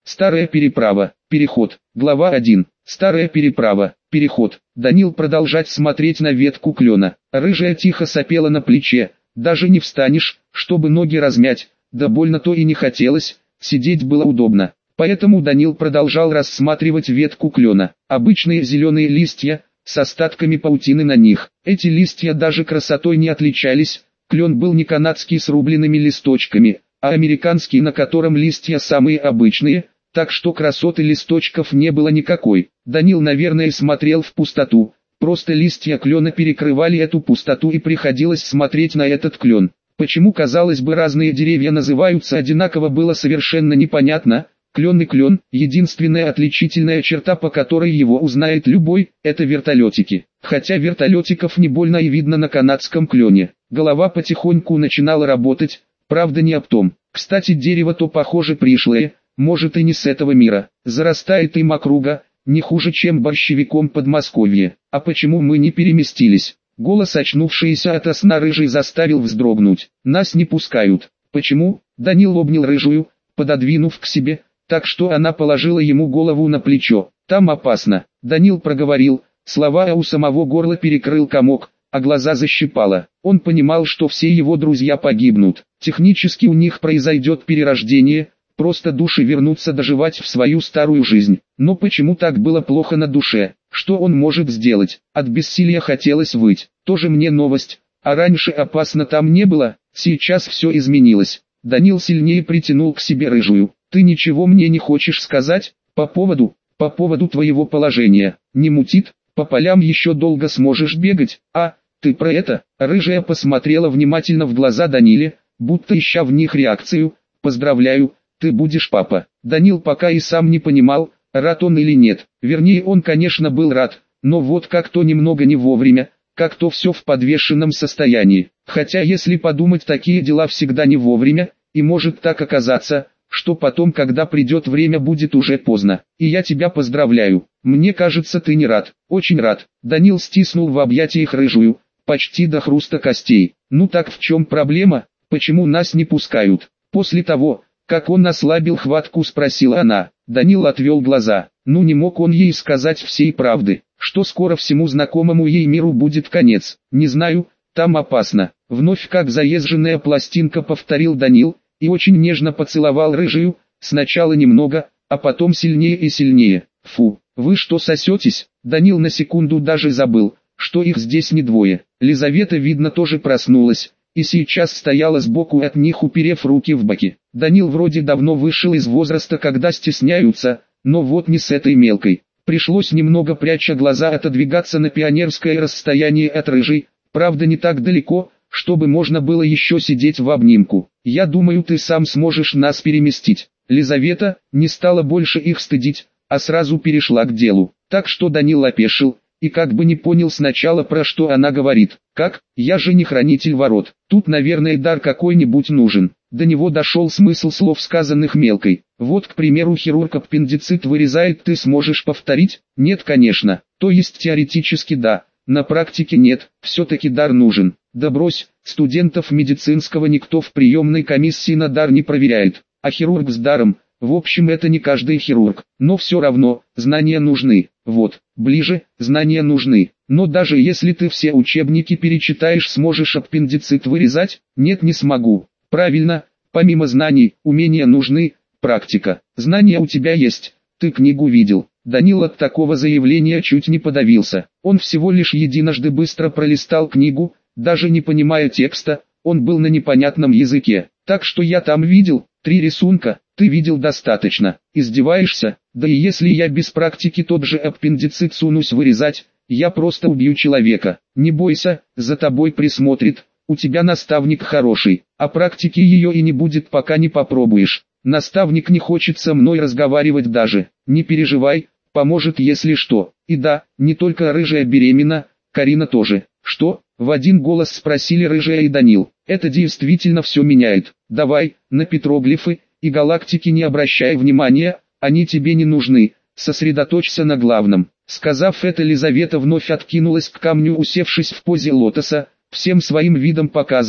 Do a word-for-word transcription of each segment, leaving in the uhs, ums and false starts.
Старая переправа. Переход. Глава один. Старая переправа. Переход. Данил продолжать смотреть на ветку клена. Рыжая тихо сопела на плече. Даже не встанешь, чтобы ноги размять. Да больно то и не хотелось, сидеть было удобно. Поэтому Данил продолжал рассматривать ветку клена. Обычные зеленые листья, с остатками паутины на них. Эти листья даже красотой не отличались. Клен был не канадский с рубленными листочками, а американский, на котором листья самые обычные, так что красоты листочков не было никакой. Данил, наверное, смотрел в пустоту. Просто листья клена перекрывали эту пустоту и приходилось смотреть на этот клен. Почему, казалось бы, разные деревья называются одинаково, было совершенно непонятно. Клен и клен, единственная отличительная черта, по которой его узнает любой, это вертолетики. Хотя вертолетиков не больно и видно на канадском клене. Голова потихоньку начинала работать, правда не об том. Кстати, дерево то похоже пришлое, может и не с этого мира. Зарастает им округа, не хуже, чем борщевиком Подмосковье. А почему мы не переместились? Голос, очнувшийся ото сна рыжий, заставил вздрогнуть. Нас не пускают. Почему? Данил обнял рыжую, пододвинув к себе, так что она положила ему голову на плечо. Там опасно. Данил проговорил, слова, а у самого горла перекрыл комок, а глаза защипало. Он понимал, что все его друзья погибнут. Технически у них произойдет перерождение, просто души вернутся доживать в свою старую жизнь. Но почему так было плохо на душе? Что он может сделать? От бессилия хотелось выть. Тоже мне новость. А раньше опасно там не было, сейчас все изменилось. Данил сильнее притянул к себе рыжую. Ты ничего мне не хочешь сказать? По поводу, по поводу твоего положения. Не мутит? По полям еще долго сможешь бегать? А, ты про это? Рыжая посмотрела внимательно в глаза Даниле, будто ища в них реакцию. Поздравляю, ты будешь папа. Данил пока и сам не понимал, рад он или нет. Вернее, он, конечно, был рад, но вот как-то немного не вовремя, как-то все в подвешенном состоянии. Хотя, если подумать, такие дела всегда не вовремя, и может так оказаться, что потом, когда придет время, будет уже поздно. И я тебя поздравляю. Мне кажется, ты не рад. Очень рад. Данил стиснул в объятиях рыжую, почти до хруста костей. Ну так в чем проблема? Почему нас не пускают? После того, как он ослабил хватку, спросила она. Данил отвел глаза. Ну не мог он ей сказать всей правды, что скоро всему знакомому ей миру будет конец. Не знаю, там опасно. Вновь как заезженная пластинка повторил Данил, и очень нежно поцеловал рыжую, сначала немного, а потом сильнее и сильнее. Фу, вы что сосетесь? Данил на секунду даже забыл, что их здесь не двое. Лизавета, видно, тоже проснулась, и сейчас стояла сбоку от них, уперев руки в боки. Данил вроде давно вышел из возраста, когда стесняются, но вот не с этой мелкой. Пришлось немного, пряча глаза, отодвигаться на пионерское расстояние от рыжей, правда не так далеко, чтобы можно было еще сидеть в обнимку. Я думаю, ты сам сможешь нас переместить. Лизавета не стала больше их стыдить, а сразу перешла к делу. Так что Данил опешил, и как бы не понял сначала, про что она говорит. Как? Я же не хранитель ворот. Тут, наверное, дар какой-нибудь нужен. До него дошел смысл слов, сказанных мелкой. Вот, к примеру, хирург аппендицит вырезает, ты сможешь повторить? Нет, конечно. То есть теоретически да, на практике нет, все-таки дар нужен. Да брось, студентов медицинского никто в приемной комиссии на дар не проверяет, а хирург с даром, в общем, это не каждый хирург, но все равно, знания нужны, вот, ближе, знания нужны, но даже если ты все учебники перечитаешь, сможешь аппендицит вырезать? Нет, не смогу. Правильно, помимо знаний, умения нужны, практика. Знания у тебя есть, ты книгу видел. Данил от такого заявления чуть не подавился, он всего лишь единожды быстро пролистал книгу, даже не понимая текста, он был на непонятном языке. Так что я там видел, три рисунка, ты видел достаточно. Издеваешься? Да и если я без практики тот же аппендицит сунусь вырезать, я просто убью человека. Не бойся, за тобой присмотрит, у тебя наставник хороший, а практики ее и не будет, пока не попробуешь. Наставник не хочет со мной разговаривать даже, не переживай, поможет если что. И да, не только рыжая беременна, Карина тоже. Что? В один голос спросили рыжая и Данил. Это действительно все меняет. Давай, на петроглифы и галактики не обращай внимания, они тебе не нужны, сосредоточься на главном. Сказав это, Лизавета вновь откинулась к камню, усевшись в позе лотоса, всем своим видом показывая,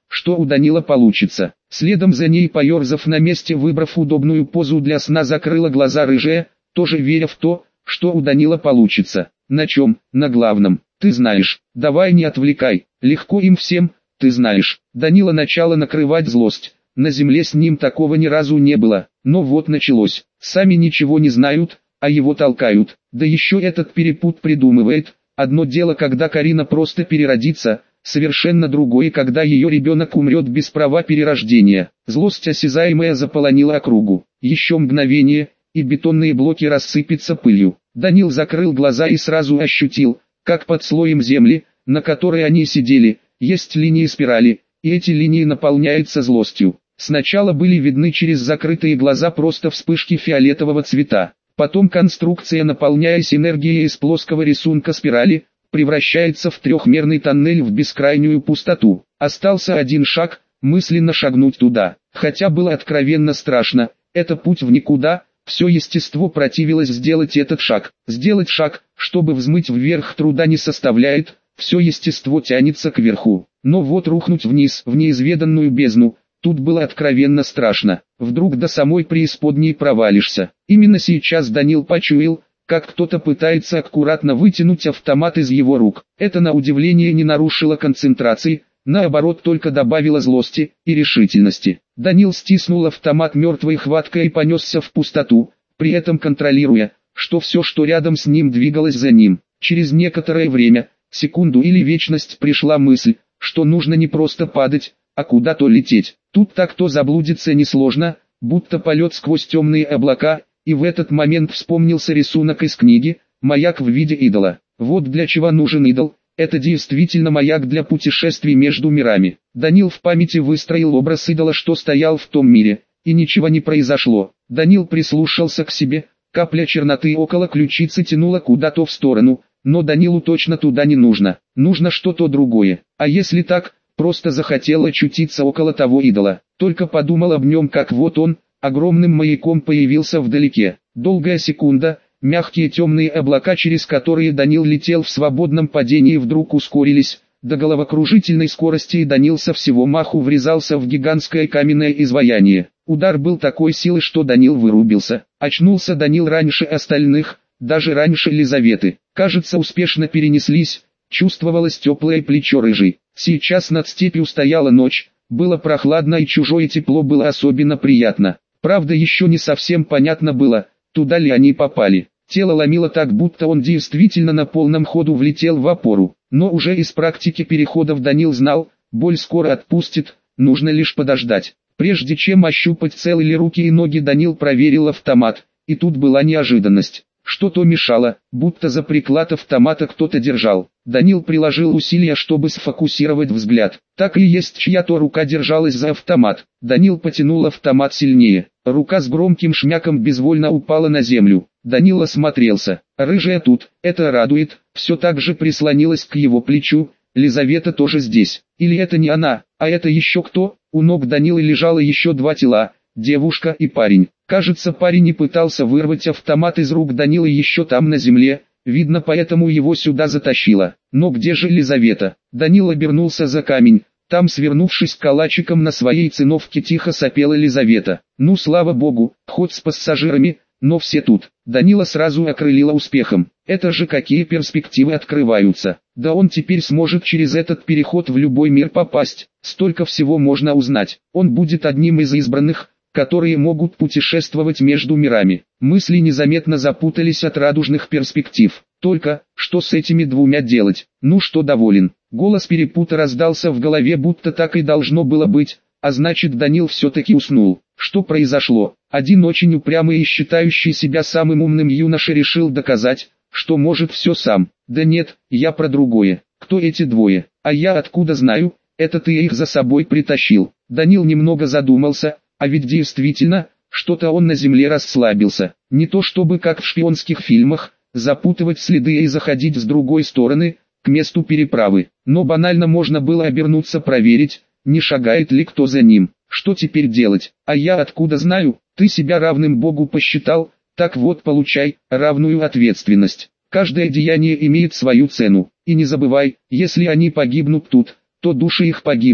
что у Данила получится. Следом за ней, поерзав на месте, выбрав удобную позу для сна, закрыла глаза рыжая, тоже веря в то, что у Данила получится. На чем? На главном. Ты знаешь. Давай не отвлекай. Легко им всем, ты знаешь. Данила начала накрывать злость. На земле с ним такого ни разу не было. Но вот началось. Сами ничего не знают, а его толкают. Да еще этот перепут придумывает. Одно дело, когда Карина просто переродится, совершенно другое, когда ее ребенок умрет без права перерождения. Злость осязаемая заполонила округу. Еще мгновение, и бетонные блоки рассыпятся пылью. Данил закрыл глаза и сразу ощутил, как под слоем земли, на которой они сидели, есть линии спирали, и эти линии наполняются злостью. Сначала были видны через закрытые глаза просто вспышки фиолетового цвета. Потом конструкция, наполняясь энергией из плоского рисунка спирали, превращается в трехмерный тоннель в бескрайнюю пустоту. Остался один шаг, мысленно шагнуть туда. Хотя было откровенно страшно, это путь в никуда, все естество противилось сделать этот шаг. Сделать шаг, чтобы взмыть вверх, труда не составляет, все естество тянется кверху. Но вот рухнуть вниз, в неизведанную бездну, тут было откровенно страшно. Вдруг до самой преисподней провалишься. Именно сейчас Данил почуял, как кто-то пытается аккуратно вытянуть автомат из его рук. Это на удивление не нарушило концентрации, наоборот только добавило злости и решительности. Данил стиснул автомат мертвой хваткой и понесся в пустоту, при этом контролируя, что все, что рядом с ним, двигалось за ним. Через некоторое время, секунду или вечность, пришла мысль, что нужно не просто падать, а куда-то лететь. Тут так то заблудиться несложно, будто полет сквозь темные облака, и в этот момент вспомнился рисунок из книги «Маяк в виде идола». Вот для чего нужен идол, это действительно маяк для путешествий между мирами. Данил в памяти выстроил образ идола, что стоял в том мире, и ничего не произошло. Данил прислушался к себе, капля черноты около ключицы тянула куда-то в сторону, но Данилу точно туда не нужно, нужно что-то другое. А если так, просто захотел очутиться около того идола, только подумал об нем, как вот он, огромным маяком появился вдалеке. Долгая секунда, мягкие темные облака, через которые Данил летел в свободном падении, вдруг ускорились до головокружительной скорости, и Данил со всего маху врезался в гигантское каменное изваяние. Удар был такой силы, что Данил вырубился. Очнулся Данил раньше остальных, даже раньше Лизаветы. Кажется, успешно перенеслись, чувствовалось теплое плечо рыжей. Сейчас над степью стояла ночь, было прохладно и чужое тепло было особенно приятно. Правда, еще не совсем понятно было, туда ли они попали. Тело ломило так, будто он действительно на полном ходу влетел в опору. Но уже из практики переходов Данил знал, боль скоро отпустит, нужно лишь подождать. Прежде чем ощупать, целы ли руки и ноги, Данил проверил автомат, и тут была неожиданность. Что-то мешало, будто за приклад автомата кто-то держал. Данил приложил усилия, чтобы сфокусировать взгляд. Так и есть, чья-то рука держалась за автомат. Данил потянул автомат сильнее. Рука с громким шмяком безвольно упала на землю. Данил осмотрелся. Рыжая тут, это радует, все так же прислонилась к его плечу. Лизавета тоже здесь. Или это не она, а это еще кто? У ног Данилы лежало еще два тела, девушка и парень. Кажется, парень и пытался вырвать автомат из рук Данилы еще там на земле, видно, поэтому его сюда затащило. Но где же Лизавета? Данил обернулся за камень. Там, свернувшись калачиком на своей циновке, тихо сопела Лизавета. Ну, слава богу, хоть с пассажирами, но все тут. Данила сразу окрылила успехом. Это же какие перспективы открываются. Да он теперь сможет через этот переход в любой мир попасть. Столько всего можно узнать. Он будет одним из избранных, которые могут путешествовать между мирами. Мысли незаметно запутались от радужных перспектив. Только, что с этими двумя делать? Ну что, доволен? Голос перепута раздался в голове, будто так и должно было быть, а значит, Данил все-таки уснул. Что произошло? Один очень упрямый и считающий себя самым умным юноша решил доказать, что может все сам. Да нет, я про другое. Кто эти двое? А я откуда знаю? Это ты их за собой притащил. Данил немного задумался. А ведь действительно, что-то он на земле расслабился. Не то чтобы как в шпионских фильмах, запутывать следы и заходить с другой стороны, к месту переправы. Но банально можно было обернуться, проверить, не шагает ли кто за ним. Что теперь делать? А я откуда знаю? Ты себя равным Богу посчитал, так вот получай равную ответственность. Каждое деяние имеет свою цену. И не забывай, если они погибнут тут, то души их погибнут.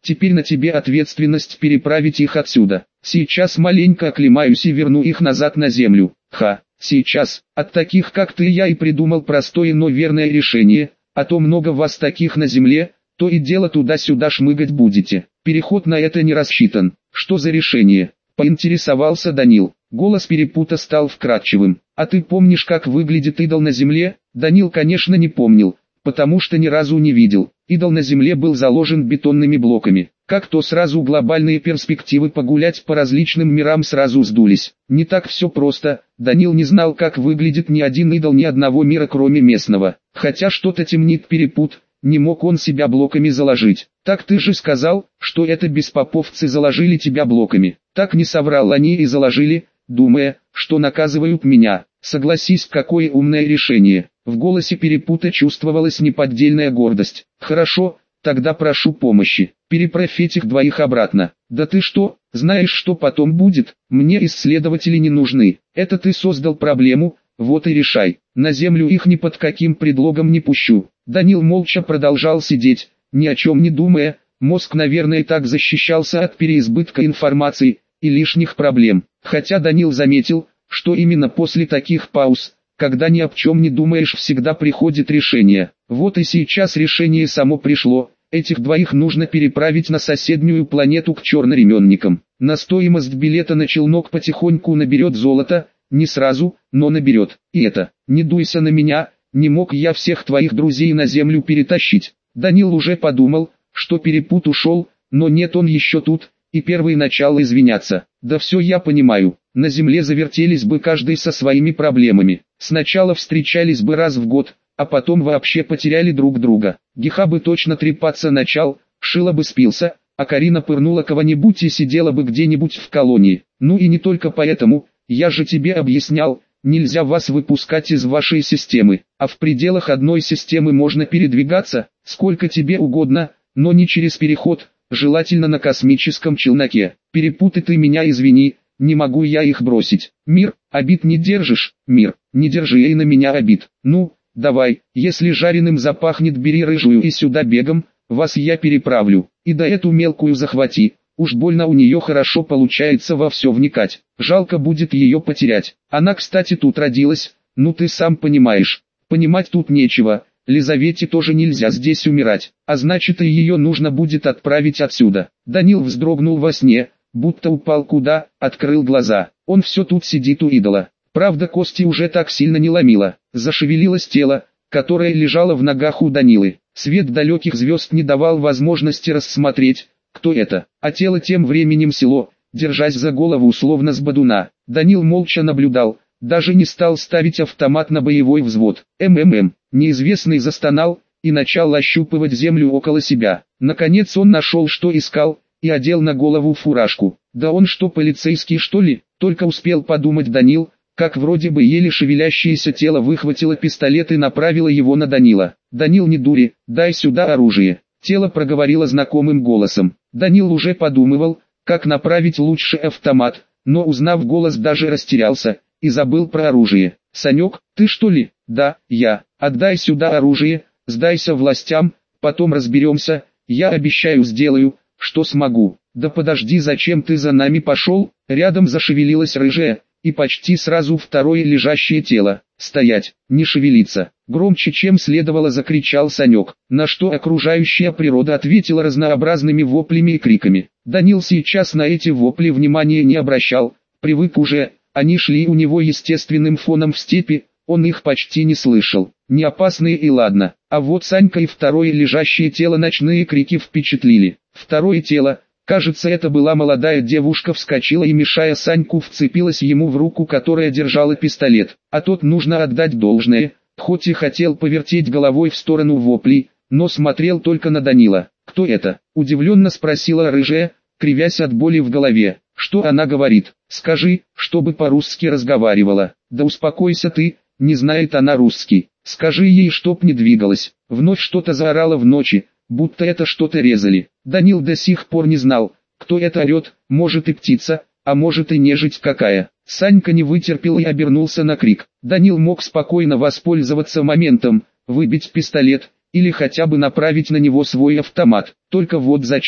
Теперь на тебе ответственность переправить их отсюда. Сейчас маленько оклемаюсь и верну их назад на землю. Ха, сейчас. От таких как ты я и придумал простое, но верное решение, а то много вас таких на земле, то и дело туда-сюда шмыгать будете. Переход на это не рассчитан. Что за решение? Поинтересовался Данил. Голос Перепута стал вкрадчивым. А ты помнишь, как выглядит идол на земле? Данил, конечно, не помнил, потому что ни разу не видел. Идол на земле был заложен бетонными блоками. Как то сразу глобальные перспективы погулять по различным мирам сразу сдулись. Не так все просто. Данил не знал, как выглядит ни один идол ни одного мира, кроме местного. Хотя что-то темнит Перепут, не мог он себя блоками заложить. Так ты же сказал, что это беспоповцы заложили тебя блоками. Так не соврал, они и заложили, думая, что наказывают меня. Согласись, какое умное решение. В голосе Перепута чувствовалась неподдельная гордость. Хорошо, тогда прошу помощи. Переправь этих двоих обратно. Да ты что, знаешь, что потом будет? Мне исследователи не нужны. Это ты создал проблему, вот и решай. На землю их ни под каким предлогом не пущу. Данил молча продолжал сидеть, ни о чем не думая. Мозг, наверное, так защищался от переизбытка информации и лишних проблем. Хотя Данил заметил, что именно после таких пауз, когда ни о чем не думаешь, всегда приходит решение. Вот и сейчас решение само пришло. Этих двоих нужно переправить на соседнюю планету к черноременникам. На стоимость билета на челнок потихоньку наберет золото, не сразу, но наберет. И это, не дуйся на меня, не мог я всех твоих друзей на землю перетащить. Данил уже подумал, что Перепут ушел, но нет, он еще тут, и первый начал извиняться. Да все я понимаю, на земле завертелись бы каждый со своими проблемами. Сначала встречались бы раз в год, а потом вообще потеряли друг друга. Геха бы точно трепаться начал, Шила бы спился, а Карина пырнула кого-нибудь и сидела бы где-нибудь в колонии. Ну и не только поэтому, я же тебе объяснял, нельзя вас выпускать из вашей системы, а в пределах одной системы можно передвигаться, сколько тебе угодно, но не через переход, желательно на космическом челноке. Перепутай ты меня, извини, не могу я их бросить. Мир, обид не держишь? Мир, не держи и на меня обид. Ну, давай, если жареным запахнет, бери рыжую и сюда бегом, вас я переправлю. И да эту мелкую захвати, уж больно у нее хорошо получается во все вникать. Жалко будет ее потерять. Она, кстати, тут родилась, ну ты сам понимаешь. Понимать тут нечего, Лизавете тоже нельзя здесь умирать, а значит и ее нужно будет отправить отсюда. Данил вздрогнул во сне, будто упал куда, открыл глаза. Он все тут сидит у идола. Правда, кости уже так сильно не ломило. Зашевелилось тело, которое лежало в ногах у Данилы. Свет далеких звезд не давал возможности рассмотреть, кто это. А тело тем временем село, держась за голову словно с бодуна. Данил молча наблюдал, даже не стал ставить автомат на боевой взвод. МММ. Неизвестный застонал и начал ощупывать землю около себя. Наконец он нашел, что искал, и одел на голову фуражку. Да он что, полицейский что ли? Только успел подумать Данил, как вроде бы еле шевелящееся тело выхватило пистолет и направило его на Данила. «Данил, не дури, дай сюда оружие». Тело проговорило знакомым голосом. Данил уже подумывал, как направить лучше автомат, но узнав голос даже растерялся и забыл про оружие. «Санек, ты что ли?» «Да, я. Отдай сюда оружие, сдайся властям, потом разберемся, я обещаю, сделаю, что смогу». «Да подожди, зачем ты за нами пошел?» Рядом зашевелилась рыжая, и почти сразу второе лежащее тело. «Стоять, не шевелиться!» Громче, чем следовало, закричал Санек, на что окружающая природа ответила разнообразными воплями и криками. Данил сейчас на эти вопли внимания не обращал, привык уже, они шли у него естественным фоном в степи, он их почти не слышал. Не опасные и ладно, а вот Санька и второе лежащее тело ночные крики впечатлили. Второе тело, кажется, это была молодая девушка, вскочила и, мешая Саньку, вцепилась ему в руку, которая держала пистолет. А тот, нужно отдать должное, хоть и хотел повертеть головой в сторону воплей, но смотрел только на Данила. «Кто это?» – удивленно спросила рыжая, кривясь от боли в голове. «Что она говорит? Скажи, чтобы по-русски разговаривала». «Да успокойся ты, не знает она русский. Скажи ей, чтоб не двигалась». Вновь что-то заорало в ночи, будто это что-то резали. Данил до сих пор не знал, кто это орет, может и птица, а может и нежить какая. Санька не вытерпел и обернулся на крик. Данил мог спокойно воспользоваться моментом, выбить пистолет, или хотя бы направить на него свой автомат. Только вот зачем?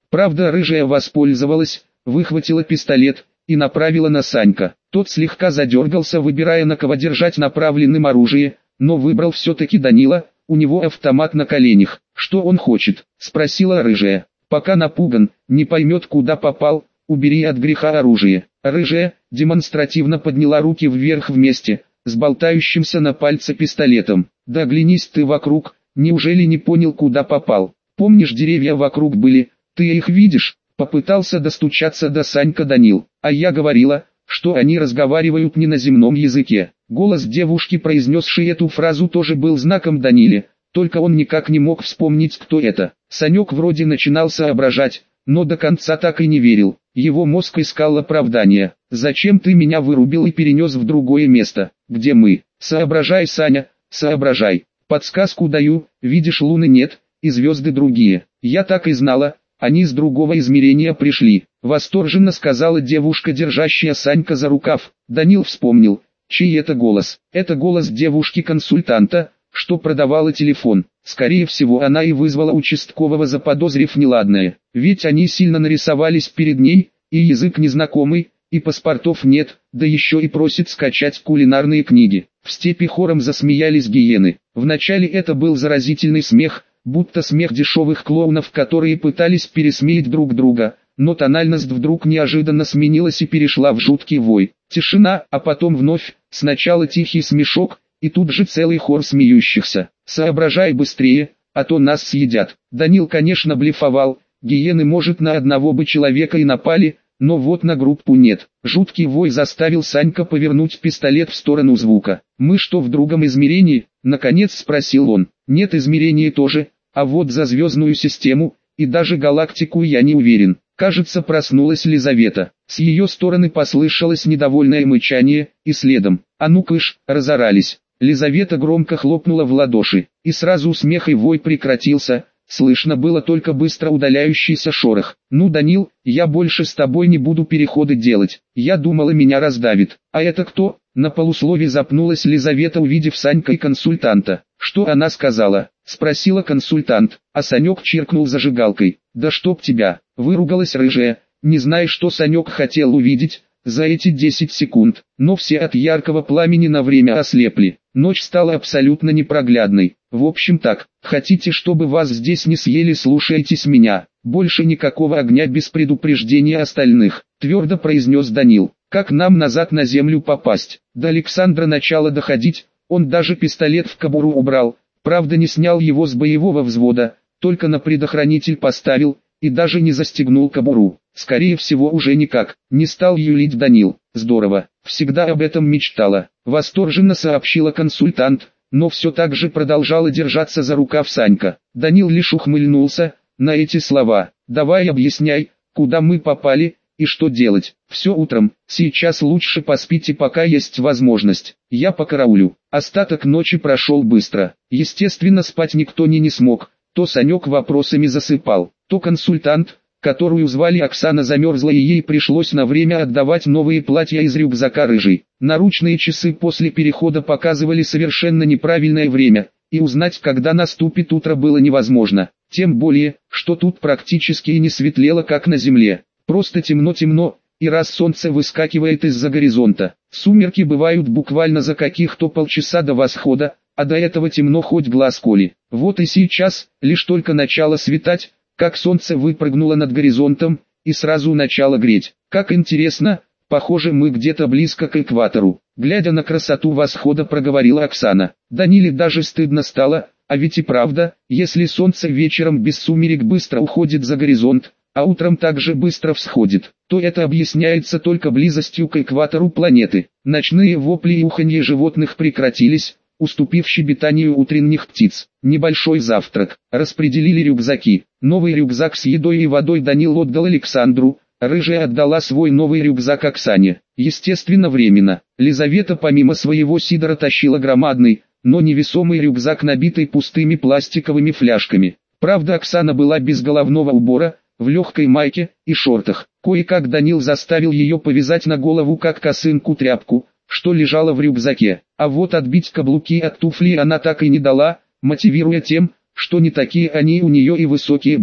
Правда, рыжая воспользовалась, выхватила пистолет и направила на Санька. Тот слегка задергался, выбирая, на кого держать направленным оружие, но выбрал все-таки Данила. У него автомат на коленях. «Что он хочет?» – спросила рыжая. «Пока напуган, не поймет, куда попал, убери от греха оружие». Рыжая демонстративно подняла руки вверх вместе с болтающимся на пальце пистолетом. «Да оглянись ты вокруг, неужели не понял, куда попал? Помнишь, деревья вокруг были, ты их видишь?» Попытался достучаться до Санька Данил. «А я говорила, что они разговаривают не на земном языке». Голос девушки, произнесшей эту фразу, тоже был знаком Даниле, только он никак не мог вспомнить, кто это. Санек вроде начинал соображать, но до конца так и не верил. Его мозг искал оправдания. «Зачем ты меня вырубил и перенес в другое место, где мы?» «Соображай, Саня, соображай. Подсказку даю, видишь, луны нет, и звезды другие. Я так и знала, они с другого измерения пришли», — восторженно сказала девушка, держащая Санька за рукав. Данил вспомнил, чей это голос. Это голос девушки-консультанта, что продавала телефон. Скорее всего, она и вызвала участкового, заподозрив неладное. Ведь они сильно нарисовались перед ней, и язык незнакомый, и паспортов нет, да еще и просит скачать кулинарные книги. В степи хором засмеялись гиены. Вначале это был заразительный смех, будто смех дешевых клоунов, которые пытались пересмеять друг друга, но тональность вдруг неожиданно сменилась и перешла в жуткий вой. Тишина, а потом вновь, сначала тихий смешок, и тут же целый хор смеющихся. «Соображай быстрее, а то нас съедят». Данил, конечно, блефовал, гиены, может, на одного бы человека и напали, но вот на группу нет. Жуткий вой заставил Санька повернуть пистолет в сторону звука. «Мы что, в другом измерении?» — наконец спросил он. «Нет, измерения тоже, а вот за звездную систему, и даже галактику я не уверен». Кажется, проснулась Лизавета. С ее стороны послышалось недовольное мычание, и следом «А ну кыш!» разорались. Лизавета громко хлопнула в ладоши, и сразу смех и вой прекратился, слышно было только быстро удаляющийся шорох. «Ну, Данил, я больше с тобой не буду переходы делать, я думала, меня раздавит». «А это кто?» На полуслове запнулась Лизавета, увидев Санька и консультанта. «Что она сказала?» — спросила консультант, а Санек чиркнул зажигалкой. «Да чтоб тебя!» — выругалась рыжая, не зная, что Санек хотел увидеть за эти десять секунд, но все от яркого пламени на время ослепли. Ночь стала абсолютно непроглядной. «В общем так, хотите, чтобы вас здесь не съели, слушайтесь меня. Больше никакого огня без предупреждения остальных», — твердо произнес Данил. «Как нам назад на землю попасть?» До Александра начало доходить, он даже пистолет в кобуру убрал, правда не снял его с боевого взвода, только на предохранитель поставил, и даже не застегнул кобуру. Скорее всего, уже никак. Не стал юлить Данил. «Здорово, всегда об этом мечтала», — восторженно сообщила консультант, но все так же продолжала держаться за рукав Санька. Данил лишь ухмыльнулся на эти слова. «Давай объясняй, куда мы попали и что делать. Все утром, сейчас лучше поспите, пока есть возможность. Я покараулю». Остаток ночи прошел быстро. Естественно, спать никто не, не смог. То Санек вопросами засыпал, то консультант, которую звали Оксана, замерзла, и ей пришлось на время отдавать новые платья из рюкзака рыжей. Наручные часы после перехода показывали совершенно неправильное время, и узнать, когда наступит утро, было невозможно. Тем более, что тут практически и не светлело, как на земле. Просто темно-темно, и раз солнце выскакивает из-за горизонта. Сумерки бывают буквально за каких-то полчаса до восхода, а до этого темно хоть глаз коли. Вот и сейчас, лишь только начало светать, как солнце выпрыгнуло над горизонтом, и сразу начало греть. «Как интересно, похоже, мы где-то близко к экватору», — глядя на красоту восхода, проговорила Оксана. Даниле даже стыдно стало, а ведь и правда, если солнце вечером без сумерек быстро уходит за горизонт, а утром также быстро всходит, то это объясняется только близостью к экватору планеты. Ночные вопли и уханье животных прекратились, уступив щебетанию утренних птиц. Небольшой завтрак. Распределили рюкзаки. Новый рюкзак с едой и водой Данил отдал Александру, рыжая отдала свой новый рюкзак Оксане. Естественно, временно. Лизавета помимо своего сидора тащила громадный, но невесомый рюкзак, набитый пустыми пластиковыми фляжками. Правда, Оксана была без головного убора, в легкой майке и шортах. Кое-как Данил заставил ее повязать на голову как косынку тряпку, что лежало в рюкзаке, а вот отбить каблуки от туфли она так и не дала, мотивируя тем, что не такие они у нее и высокие были.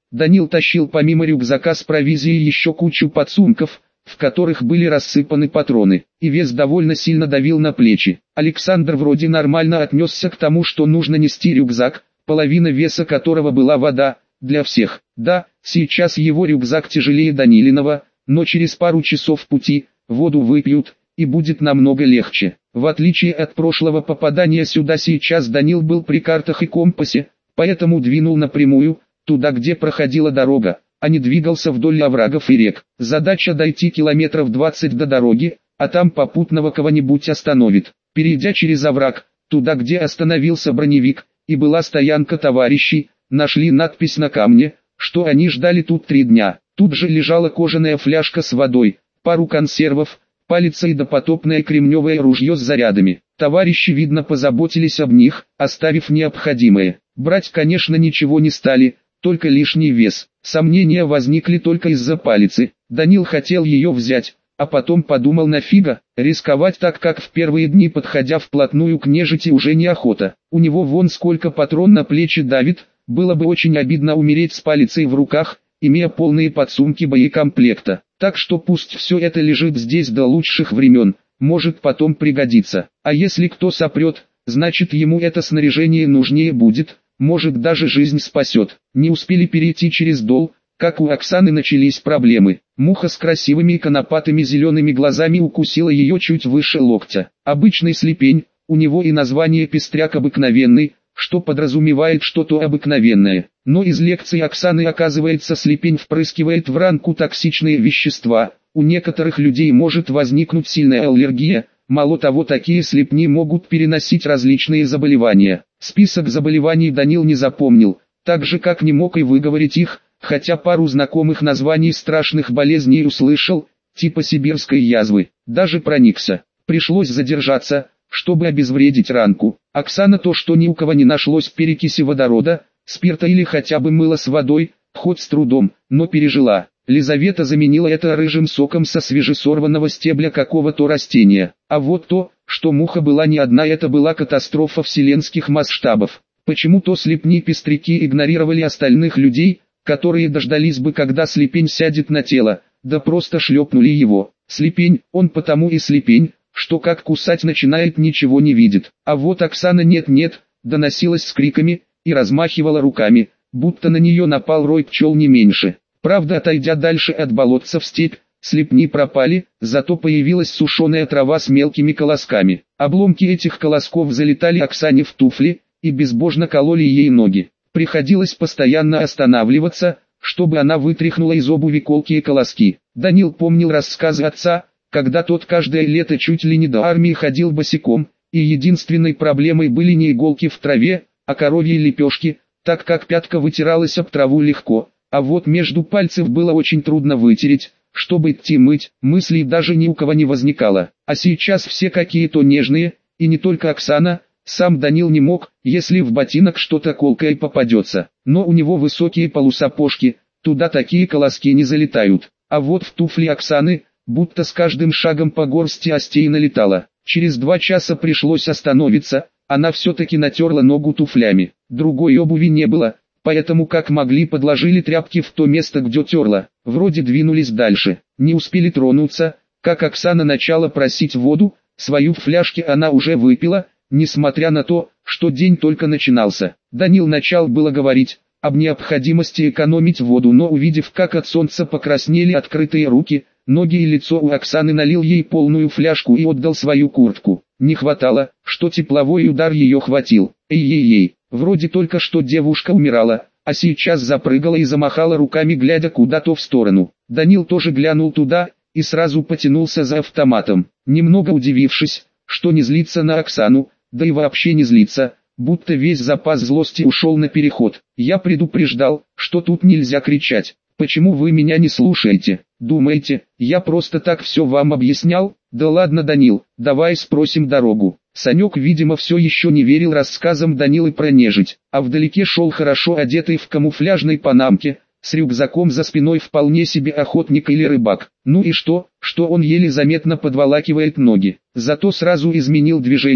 Данил тащил помимо рюкзака с провизией еще кучу подсумков, в которых были рассыпаны патроны, и вес довольно сильно давил на плечи. Александр вроде нормально отнесся к тому, что нужно нести рюкзак, половина веса которого была вода, для всех. Да, сейчас его рюкзак тяжелее Данилиного, но через пару часов пути, воду выпьют, и будет намного легче. В отличие от прошлого попадания сюда, сейчас Данил был при картах и компасе, поэтому двинул напрямую, туда где проходила дорога, а не двигался вдоль оврагов и рек. Задача дойти километров двадцать до дороги, а там попутного кого-нибудь остановит. Перейдя через овраг, туда где остановился броневик, и была стоянка товарищей, нашли надпись на камне, что они ждали тут три дня. Тут же лежала кожаная фляжка с водой, пару консервов, палица и допотопное кремневое ружье с зарядами. Товарищи, видно, позаботились об них, оставив необходимое. Брать, конечно, ничего не стали, только лишний вес. Сомнения возникли только из-за палицы. Данил хотел ее взять, а потом подумал: нафига, рисковать так, как в первые дни, подходя вплотную к нежити, уже неохота. У него вон сколько патрон на плечи давит, было бы очень обидно умереть с палицей в руках, имея полные подсумки боекомплекта. Так что пусть все это лежит здесь до лучших времен, может потом пригодиться. А если кто сопрет, значит ему это снаряжение нужнее будет, может даже жизнь спасет. Не успели перейти через Дол, как у Оксаны начались проблемы. Муха с красивыми конопатыми зелеными глазами укусила ее чуть выше локтя. Обычный слепень, у него и название пестряк обыкновенный, что подразумевает что-то обыкновенное. Но из лекций Оксаны, оказывается, слепень впрыскивает в ранку токсичные вещества. У некоторых людей может возникнуть сильная аллергия, мало того, такие слепни могут переносить различные заболевания. Список заболеваний Данил не запомнил, так же как не мог и выговорить их, хотя пару знакомых названий страшных болезней услышал, типа сибирской язвы. Даже проникся. Пришлось задержаться, чтобы обезвредить ранку. Оксана то, что ни у кого не нашлось перекиси водорода, спирта или хотя бы мыла с водой, хоть с трудом, но пережила. Лизавета заменила это рыжим соком со свежесорванного стебля какого-то растения. А вот то, что муха была не одна, это была катастрофа вселенских масштабов. Почему-то слепни-пестряки игнорировали остальных людей, которые дождались бы, когда слепень сядет на тело, да просто шлепнули его. Слепень, он потому и слепень, что как кусать начинает, ничего не видит. А вот Оксана нет-нет, доносилась с криками, и размахивала руками, будто на нее напал рой пчел не меньше. Правда, отойдя дальше от болотца в степь, слепни пропали, зато появилась сушеная трава с мелкими колосками. Обломки этих колосков залетали Оксане в туфли, и безбожно кололи ей ноги. Приходилось постоянно останавливаться, чтобы она вытряхнула из обуви колкие колоски. Данил помнил рассказы отца, когда тот каждое лето чуть ли не до армии ходил босиком, и единственной проблемой были не иголки в траве, а коровьи лепешки, так как пятка вытиралась об траву легко, а вот между пальцев было очень трудно вытереть. Чтобы идти мыть, мыслей даже ни у кого не возникало. А сейчас все какие-то нежные, и не только Оксана. Сам Данил не мог, если в ботинок что-то колкое попадется. Но у него высокие полусапожки, туда такие колоски не залетают. А вот в туфли Оксаны, будто с каждым шагом по горсти остей налетала. Через два часа пришлось остановиться, она все-таки натерла ногу туфлями. Другой обуви не было, поэтому как могли подложили тряпки в то место, где терла. Вроде двинулись дальше, не успели тронуться, как Оксана начала просить воду, свою в фляжке она уже выпила, несмотря на то, что день только начинался. Данил начал было говорить об необходимости экономить воду, но увидев, как от солнца покраснели открытые руки, ноги и лицо у Оксаны, налил ей полную фляжку и отдал свою куртку. Не хватало, что тепловой удар ее хватил. Эй-ей-ей, вроде только что девушка умирала, а сейчас запрыгала и замахала руками, глядя куда-то в сторону. Данил тоже глянул туда, и сразу потянулся за автоматом. Немного удивившись, что не злится на Оксану, да и вообще не злится, будто весь запас злости ушел на переход. Я предупреждал, что тут нельзя кричать. Почему вы меня не слушаете? Думаете, я просто так все вам объяснял? Да ладно, Данил, давай спросим дорогу. Санек, видимо, все еще не верил рассказам Данилы про нежить, а вдалеке шел хорошо одетый в камуфляжной панамке, с рюкзаком за спиной вполне себе охотник или рыбак. Ну и что, что он еле заметно подволакивает ноги. Зато сразу изменил движение,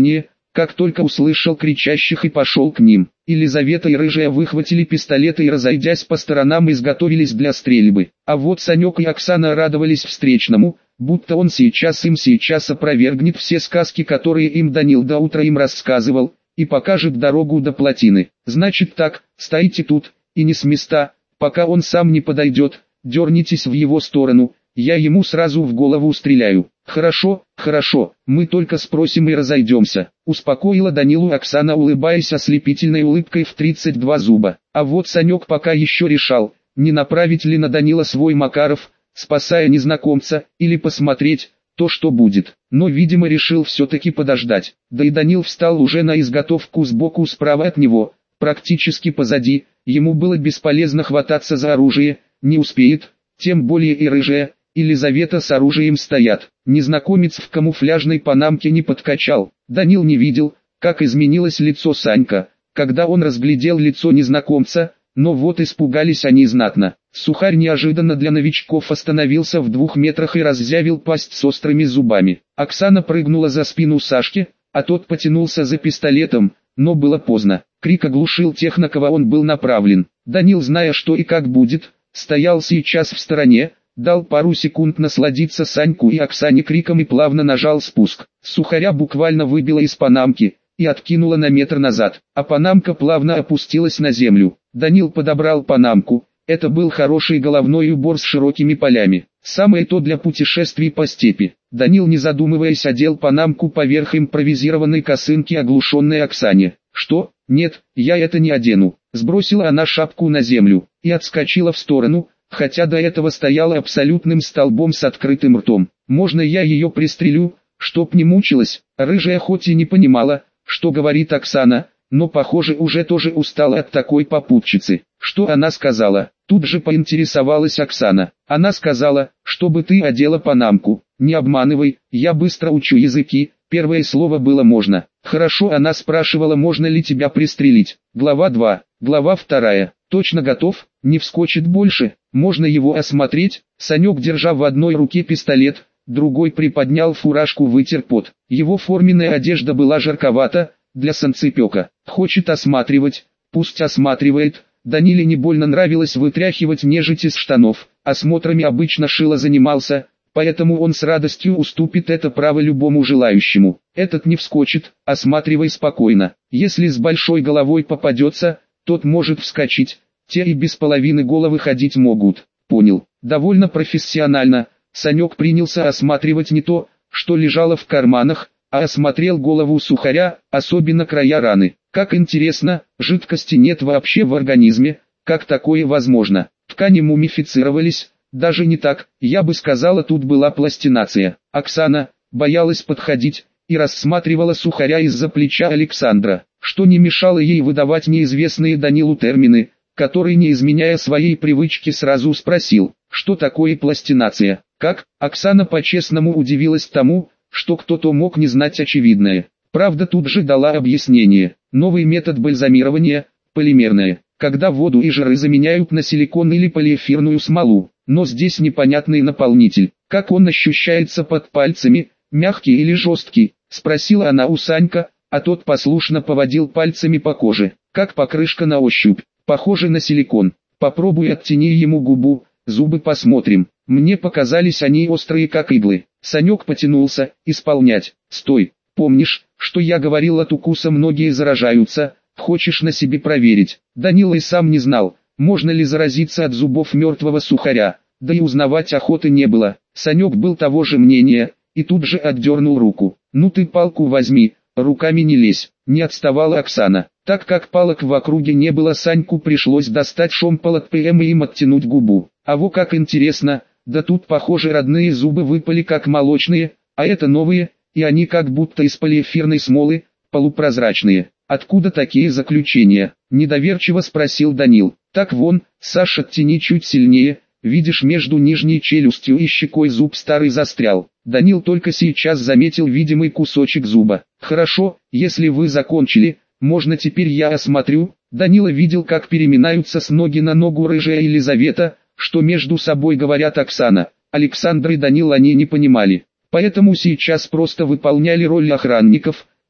как только услышал кричащих и пошел к ним. Елизавета и Рыжая выхватили пистолеты и, разойдясь по сторонам, изготовились для стрельбы. А вот Санек и Оксана радовались встречному, будто он сейчас им сейчас опровергнет все сказки, которые им Данил до утра им рассказывал, и покажет дорогу до плотины. Значит так, стоите тут, и не с места, пока он сам не подойдет, дернитесь в его сторону, я ему сразу в голову стреляю. Хорошо, хорошо, мы только спросим и разойдемся, успокоила Данилу Оксана, улыбаясь ослепительной улыбкой в тридцать два зуба. А вот Санек пока еще решал, не направить ли на Данила свой Макаров, спасая незнакомца, или посмотреть, то что будет. Но видимо решил все-таки подождать. Да и Данил встал уже на изготовку сбоку справа от него, практически позади, ему было бесполезно хвататься за оружие, не успеет, тем более и Рыжая, Елизавета с оружием стоят. Незнакомец в камуфляжной панамке не подкачал. Данил не видел, как изменилось лицо Санька, когда он разглядел лицо незнакомца, но вот испугались они знатно. Сухарь неожиданно для новичков остановился в двух метрах и разъявил пасть с острыми зубами. Оксана прыгнула за спину Сашки, а тот потянулся за пистолетом, но было поздно. Крик оглушил тех, на кого он был направлен. Данил, зная что и как будет, стоял сейчас в стороне, дал пару секунд насладиться Саньку и Оксане криком и плавно нажал спуск. Сухаря буквально выбило из панамки и откинула на метр назад, а панамка плавно опустилась на землю. Данил подобрал панамку, это был хороший головной убор с широкими полями, самое то для путешествий по степи. Данил, не задумываясь, одел панамку поверх импровизированной косынки оглушенной Оксане. «Что? Нет, я это не одену». Сбросила она шапку на землю и отскочила в сторону, хотя до этого стояла абсолютным столбом с открытым ртом. «Можно я ее пристрелю, чтоб не мучилась?» Рыжая хоть и не понимала, что говорит Оксана, но похоже уже тоже устала от такой попутчицы. Что она сказала? Тут же поинтересовалась Оксана. Она сказала, чтобы ты одела панамку. Не обманывай, я быстро учу языки. Первое слово было «можно». Хорошо, она спрашивала, можно ли тебя пристрелить. Глава два. Глава вторая. Точно готов? Не вскочит больше? Можно его осмотреть? Санек, держа в одной руке пистолет, другой приподнял фуражку, вытер пот. Его форменная одежда была жарковата для санцепёка. Хочет осматривать, пусть осматривает. Даниле не больно нравилось вытряхивать нежить из штанов. Осмотрами обычно Шило занимался, поэтому он с радостью уступит это право любому желающему. Этот не вскочит, осматривай спокойно. Если с большой головой попадется, тот может вскочить. Те и без половины головы ходить могут. Понял. Довольно профессионально. Санек принялся осматривать не то, что лежало в карманах, а осмотрел голову Сухаря, особенно края раны. Как интересно, жидкости нет вообще в организме, как такое возможно? Ткани мумифицировались, даже не так, я бы сказала, тут была пластинация. Оксана боялась подходить и рассматривала Сухаря из-за плеча Александра, что не мешало ей выдавать неизвестные Данилу термины, который, не изменяя своей привычке, сразу спросил, что такое пластинация. Как? Оксана по-честному удивилась тому, что кто-то мог не знать очевидное. Правда, тут же дала объяснение. Новый метод бальзамирования, полимерное, когда воду и жиры заменяют на силикон или полиэфирную смолу. Но здесь непонятный наполнитель. Как он ощущается под пальцами, мягкий или жесткий? Спросила она у Санька, а тот послушно поводил пальцами по коже. Как покрышка на ощупь. Похоже на силикон. Попробуй оттяни ему губу, зубы посмотрим. Мне показались они острые как иглы. Санек потянулся, исполнять. Стой, помнишь, что я говорил, от укуса многие заражаются, хочешь на себе проверить? Данила и сам не знал, можно ли заразиться от зубов мертвого Сухаря, да и узнавать охоты не было. Санек был того же мнения, и тут же отдернул руку. Ну ты палку возьми, руками не лезь, не отставала Оксана. Так как палок в округе не было, Саньку пришлось достать шомпол от ПМ и им оттянуть губу. А во как интересно, да тут похоже родные зубы выпали как молочные, а это новые, и они как будто из полиэфирной смолы, полупрозрачные. Откуда такие заключения? Недоверчиво спросил Данил. Так вон, Саша, оттяни чуть сильнее, видишь, между нижней челюстью и щекой зуб старый застрял. Данил только сейчас заметил видимый кусочек зуба. Хорошо, если вы закончили, можно теперь я осмотрю? Данила видел, как переминаются с ноги на ногу Рыжая и Елизавета, что между собой говорят Оксана. Александр и Данил они не понимали, поэтому сейчас просто выполняли роль охранников,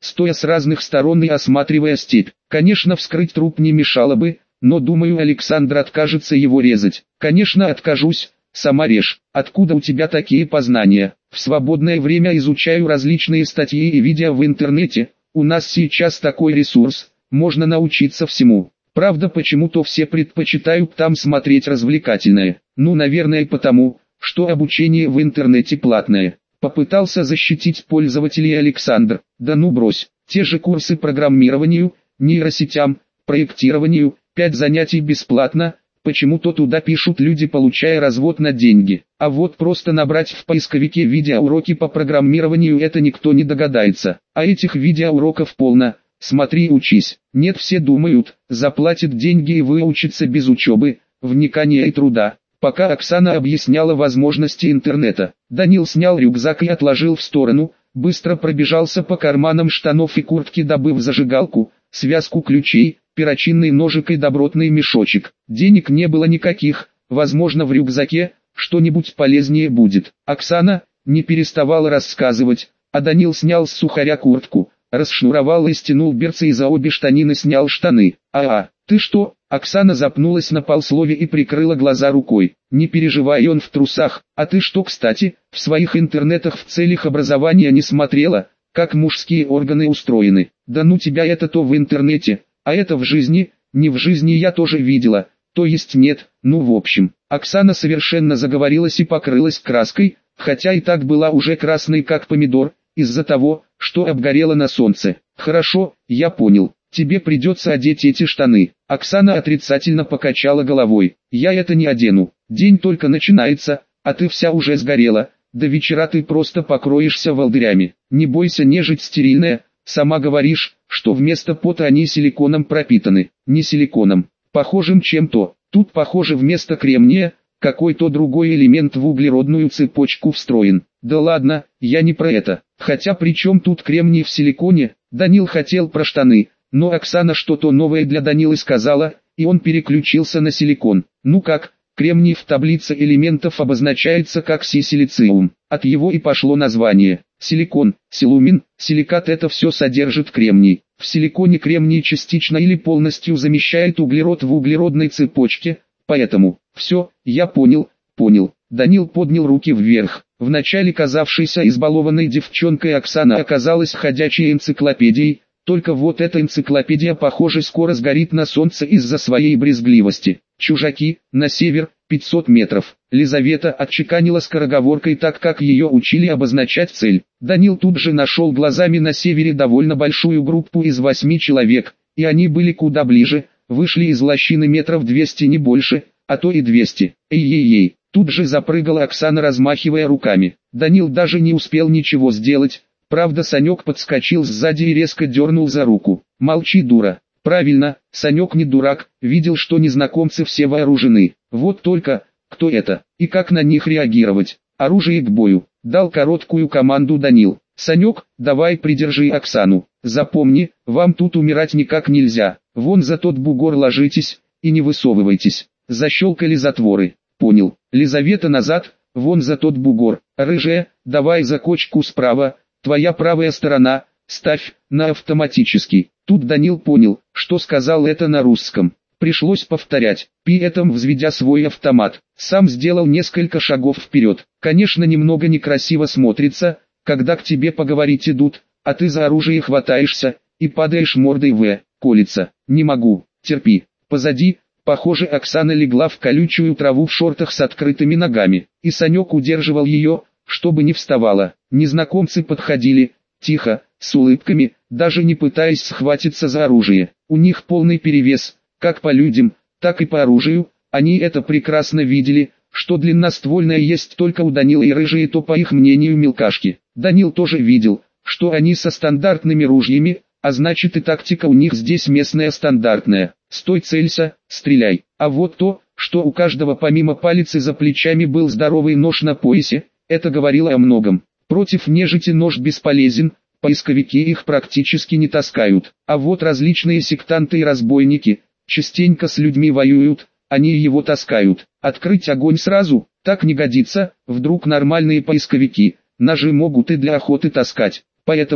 стоя с разных сторон и осматривая степь. Конечно, вскрыть труп не мешало бы, но думаю, Александр откажется его резать. Конечно, откажусь, сама режь. Откуда у тебя такие познания? В свободное время изучаю различные статьи и видео в интернете. У нас сейчас такой ресурс, можно научиться всему. Правда, почему-то все предпочитают там смотреть развлекательное. Ну, наверное, потому, что обучение в интернете платное. Попытался защитить пользователей Александр. Да ну брось, те же курсы программированию, нейросетям, проектированию, пять занятий бесплатно. Почему-то туда пишут люди, получая развод на деньги. А вот просто набрать в поисковике видеоуроки по программированию, это никто не догадается. А этих видеоуроков полно. Смотри и учись. Нет, все думают, заплатят деньги и выучится без учебы, вникания и труда. Пока Оксана объясняла возможности интернета, Данил снял рюкзак и отложил в сторону, быстро пробежался по карманам штанов и куртки, добыв зажигалку, связку ключей, перочинный ножик и добротный мешочек. Денег не было никаких, возможно, в рюкзаке что-нибудь полезнее будет. Оксана не переставала рассказывать, а Данил снял с сухаря куртку, расшнуровал и стянул берцы и за обе штанины снял штаны. «А-а, ты что?» Оксана запнулась на полслове и прикрыла глаза рукой. «Не переживай, он в трусах. А ты что, кстати, в своих интернетах в целях образования не смотрела, как мужские органы устроены? Да ну тебя, это то в интернете, а это в жизни. Не в жизни я тоже видела, то есть нет, ну в общем». Оксана совершенно заговорилась и покрылась краской, хотя и так была уже красной как помидор, из-за того, что обгорела на солнце. «Хорошо, я понял. Тебе придется одеть эти штаны». Оксана отрицательно покачала головой. «Я это не одену. День только начинается, а ты вся уже сгорела. До вечера ты просто покроешься волдырями. Не бойся, нежить стерильная. Сама говоришь, что вместо пота они силиконом пропитаны. Не силиконом, похожим чем-то. Тут, похоже, вместо кремния какой-то другой элемент в углеродную цепочку встроен. Да ладно, я не про это. Хотя при чем тут кремний в силиконе?» Данил хотел про штаны, но Оксана что-то новое для Данилы сказала, и он переключился на силикон. «Ну как, кремний в таблице элементов обозначается как си-силициум. От его и пошло название. Силикон, силумин, силикат — это все содержит кремний. В силиконе кремний частично или полностью замещает углерод в углеродной цепочке, поэтому...» «Все, я понял, понял». Данил поднял руки вверх. Вначале казавшейся избалованной девчонкой Оксана оказалась ходячей энциклопедией, только вот эта энциклопедия, похоже, скоро сгорит на солнце из-за своей брезгливости. «Чужаки, на север, пятьсот метров». Лизавета отчеканила скороговоркой так, как ее учили обозначать цель. Данил тут же нашел глазами на севере довольно большую группу из восьми человек, и они были куда ближе, вышли из лощины метров двести не больше, а то и двести. «Эй-ей-ей!» Тут же запрыгала Оксана, размахивая руками. Данил даже не успел ничего сделать. Правда, Санек подскочил сзади и резко дернул за руку. «Молчи, дура». Правильно, Санек не дурак, видел, что незнакомцы все вооружены. Вот только, кто это, и как на них реагировать? «Оружие к бою», дал короткую команду Данил. «Санек, давай придержи Оксану. Запомни, вам тут умирать никак нельзя. Вон за тот бугор ложитесь, и не высовывайтесь». Защелкали затворы. «Понял. Лизавета, назад, вон за тот бугор. Рыжая, давай за кочку справа, твоя правая сторона, ставь на автоматический». Тут Данил понял, что сказал это на русском. Пришлось повторять, при этом взведя свой автомат. Сам сделал несколько шагов вперед. Конечно, немного некрасиво смотрится, когда к тебе поговорить идут, а ты за оружие хватаешься и падаешь мордой в колется. «Не могу, терпи». Позади, похоже, Оксана легла в колючую траву в шортах с открытыми ногами, и Санек удерживал ее, чтобы не вставала. Незнакомцы подходили, тихо, с улыбками, даже не пытаясь схватиться за оружие. У них полный перевес, как по людям, так и по оружию. Они это прекрасно видели, что длинноствольное есть только у Данила и рыжие, то, по их мнению, мелкашки. Данил тоже видел, что они со стандартными ружьями, а значит и тактика у них здесь местная стандартная. «Стой, целься, стреляй». А вот то, что у каждого помимо палицы за плечами был здоровый нож на поясе, это говорило о многом. Против нежити нож бесполезен, поисковики их практически не таскают. А вот различные сектанты и разбойники частенько с людьми воюют, они его таскают. Открыть огонь сразу, так не годится, вдруг нормальные поисковики ножи могут и для охоты таскать. Поэтому,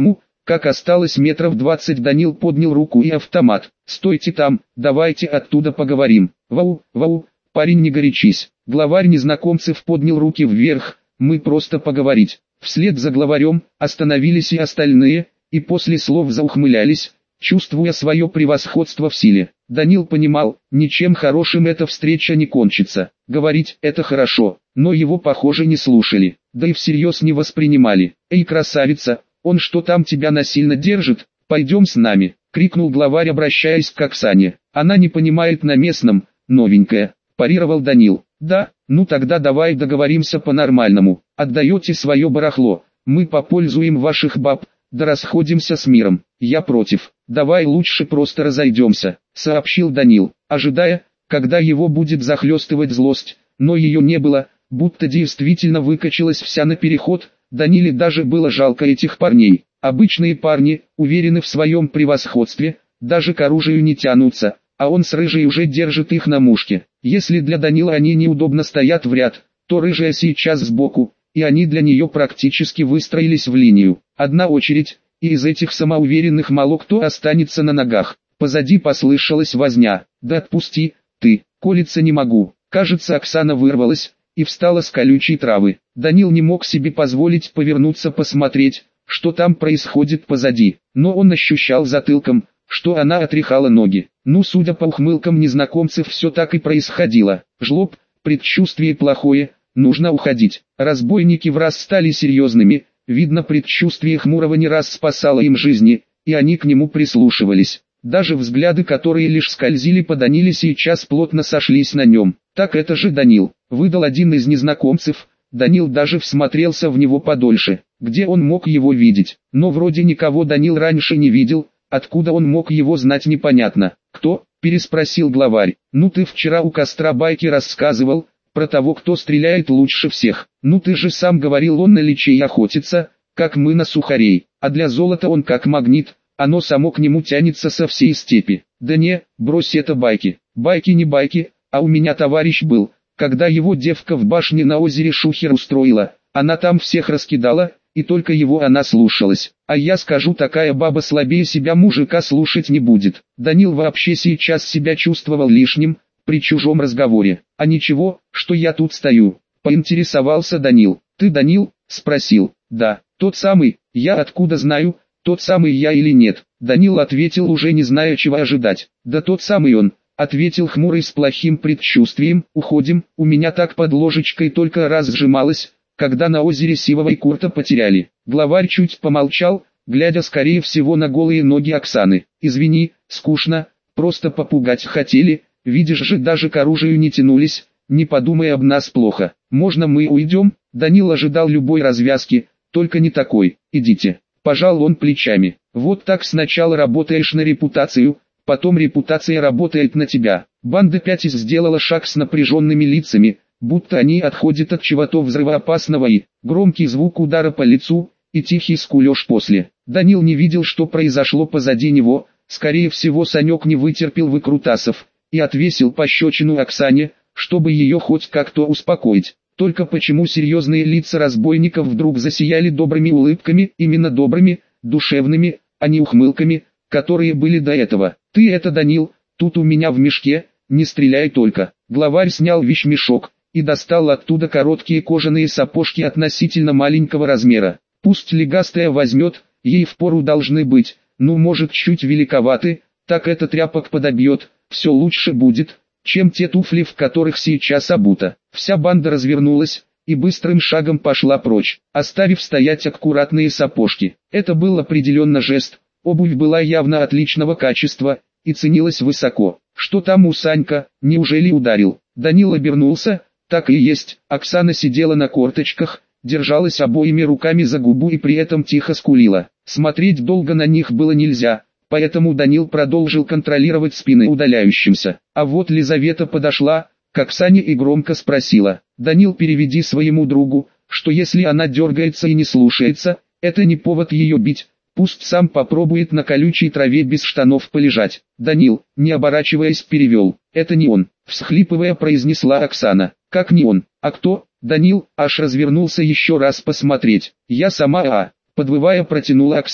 Как осталось метров двадцать, Данил поднял руку и автомат. «Стойте там, давайте оттуда поговорим». «Вау, вау, парень, не горячись». Главарь незнакомцев поднял руки вверх. «Мы просто поговорить». Вслед за главарем остановились и остальные, и после слов заухмылялись, чувствуя свое превосходство в силе. Данил понимал, ничем хорошим эта встреча не кончится. Говорить это хорошо, но его, похоже, не слушали, да и всерьез не воспринимали. «Эй, красавица, он что там тебя насильно держит? Пойдем с нами», — крикнул главарь, обращаясь к Оксане. «Она не понимает на местном, новенькая», — парировал Данил. «Да, ну тогда давай договоримся по-нормальному. Отдаете свое барахло, мы попользуем ваших баб, да расходимся с миром». «Я против. Давай лучше просто разойдемся», — сообщил Данил, ожидая, когда его будет захлестывать злость, но ее не было, будто действительно выкачалась вся на переход. Даниле даже было жалко этих парней. Обычные парни, уверены в своем превосходстве, даже к оружию не тянутся, а он с рыжей уже держит их на мушке. Если для Данила они неудобно стоят в ряд, то рыжая сейчас сбоку, и они для нее практически выстроились в линию. Одна очередь, и из этих самоуверенных мало кто останется на ногах. Позади послышалась возня. «Да отпусти, ты, колиться не могу». Кажется, Оксана вырвалась и встала с колючей травы. Данил не мог себе позволить повернуться посмотреть, что там происходит позади, но он ощущал затылком, что она отряхала ноги. Ну, судя по ухмылкам незнакомцев, все так и происходило. Жлоб, предчувствие плохое, нужно уходить. Разбойники в раз стали серьезными, видно, предчувствие хмурого не раз спасало им жизни, и они к нему прислушивались. Даже взгляды, которые лишь скользили по Даниле, сейчас плотно сошлись на нем. «Так это же Данил», — выдал один из незнакомцев. Данил даже всмотрелся в него подольше. Где он мог его видеть? Но вроде никого Данил раньше не видел, откуда он мог его знать, непонятно. «Кто?» — переспросил главарь. «Ну ты вчера у костра байки рассказывал, про того, кто стреляет лучше всех. Ну ты же сам говорил, он на личей охотится, как мы на сухарей, а для золота он как магнит, оно само к нему тянется со всей степи». «Да не, брось это байки, байки не байки, а у меня товарищ был, когда его девка в башне на озере шухер устроила, она там всех раскидала, и только его она слушалась. А я скажу, такая баба слабее себя мужика слушать не будет». Данил вообще сейчас себя чувствовал лишним при чужом разговоре. «А ничего, что я тут стою?» — поинтересовался Данил. «Ты Данил?» — спросил. «Да, тот самый. Я откуда знаю, тот самый я или нет?» Данил ответил, уже не зная, чего ожидать. «Да тот самый он», — ответил хмурый с плохим предчувствием. «Уходим, у меня так под ложечкой только раз сжималось, когда на озере Сивого и Курта потеряли». Главарь чуть помолчал, глядя скорее всего на голые ноги Оксаны. «Извини, скучно, просто попугать хотели, видишь же, даже к оружию не тянулись, не подумай об нас плохо. Можно мы уйдем?» Данил ожидал любой развязки, только не такой. «Идите». Пожал он плечами. «Вот так сначала работаешь на репутацию, потом репутация работает на тебя». Банда пять из сделала шаг с напряженными лицами, будто они отходят от чего-то взрывоопасного, и громкий звук удара по лицу, и тихий скулеж после. Данил не видел, что произошло позади него, скорее всего Санек не вытерпел выкрутасов, и отвесил пощечину Оксане, чтобы ее хоть как-то успокоить. Только почему серьезные лица разбойников вдруг засияли добрыми улыбками, именно добрыми, душевными, а не ухмылками, которые были до этого? «Ты это, Данил, тут у меня в мешке, не стреляй только». Главарь снял вещмешок и достал оттуда короткие кожаные сапожки относительно маленького размера. «Пусть легастая возьмет, ей впору должны быть, ну может чуть великоваты, так это тряпок подобьет, все лучше будет, чем те туфли, в которых сейчас обута». Вся банда развернулась и быстрым шагом пошла прочь, оставив стоять аккуратные сапожки. Это был определенно жест, обувь была явно отличного качества и ценилась высоко. «Что там у Санька, неужели ударил?» Данил обернулся. Так и есть, Оксана сидела на корточках, держалась обоими руками за губу и при этом тихо скулила. Смотреть долго на них было нельзя, поэтому Данил продолжил контролировать спины удаляющимся. А вот Лизавета подошла к Оксане и громко спросила: «Данил, переведи своему другу, что если она дергается и не слушается, это не повод ее бить, пусть сам попробует на колючей траве без штанов полежать». Данил, не оборачиваясь, перевел: «Это не он», всхлипывая произнесла Оксана. «Как не он? А кто?» Данил аж развернулся еще раз посмотреть. «Я сама, а...» подвывая протянула Оксана.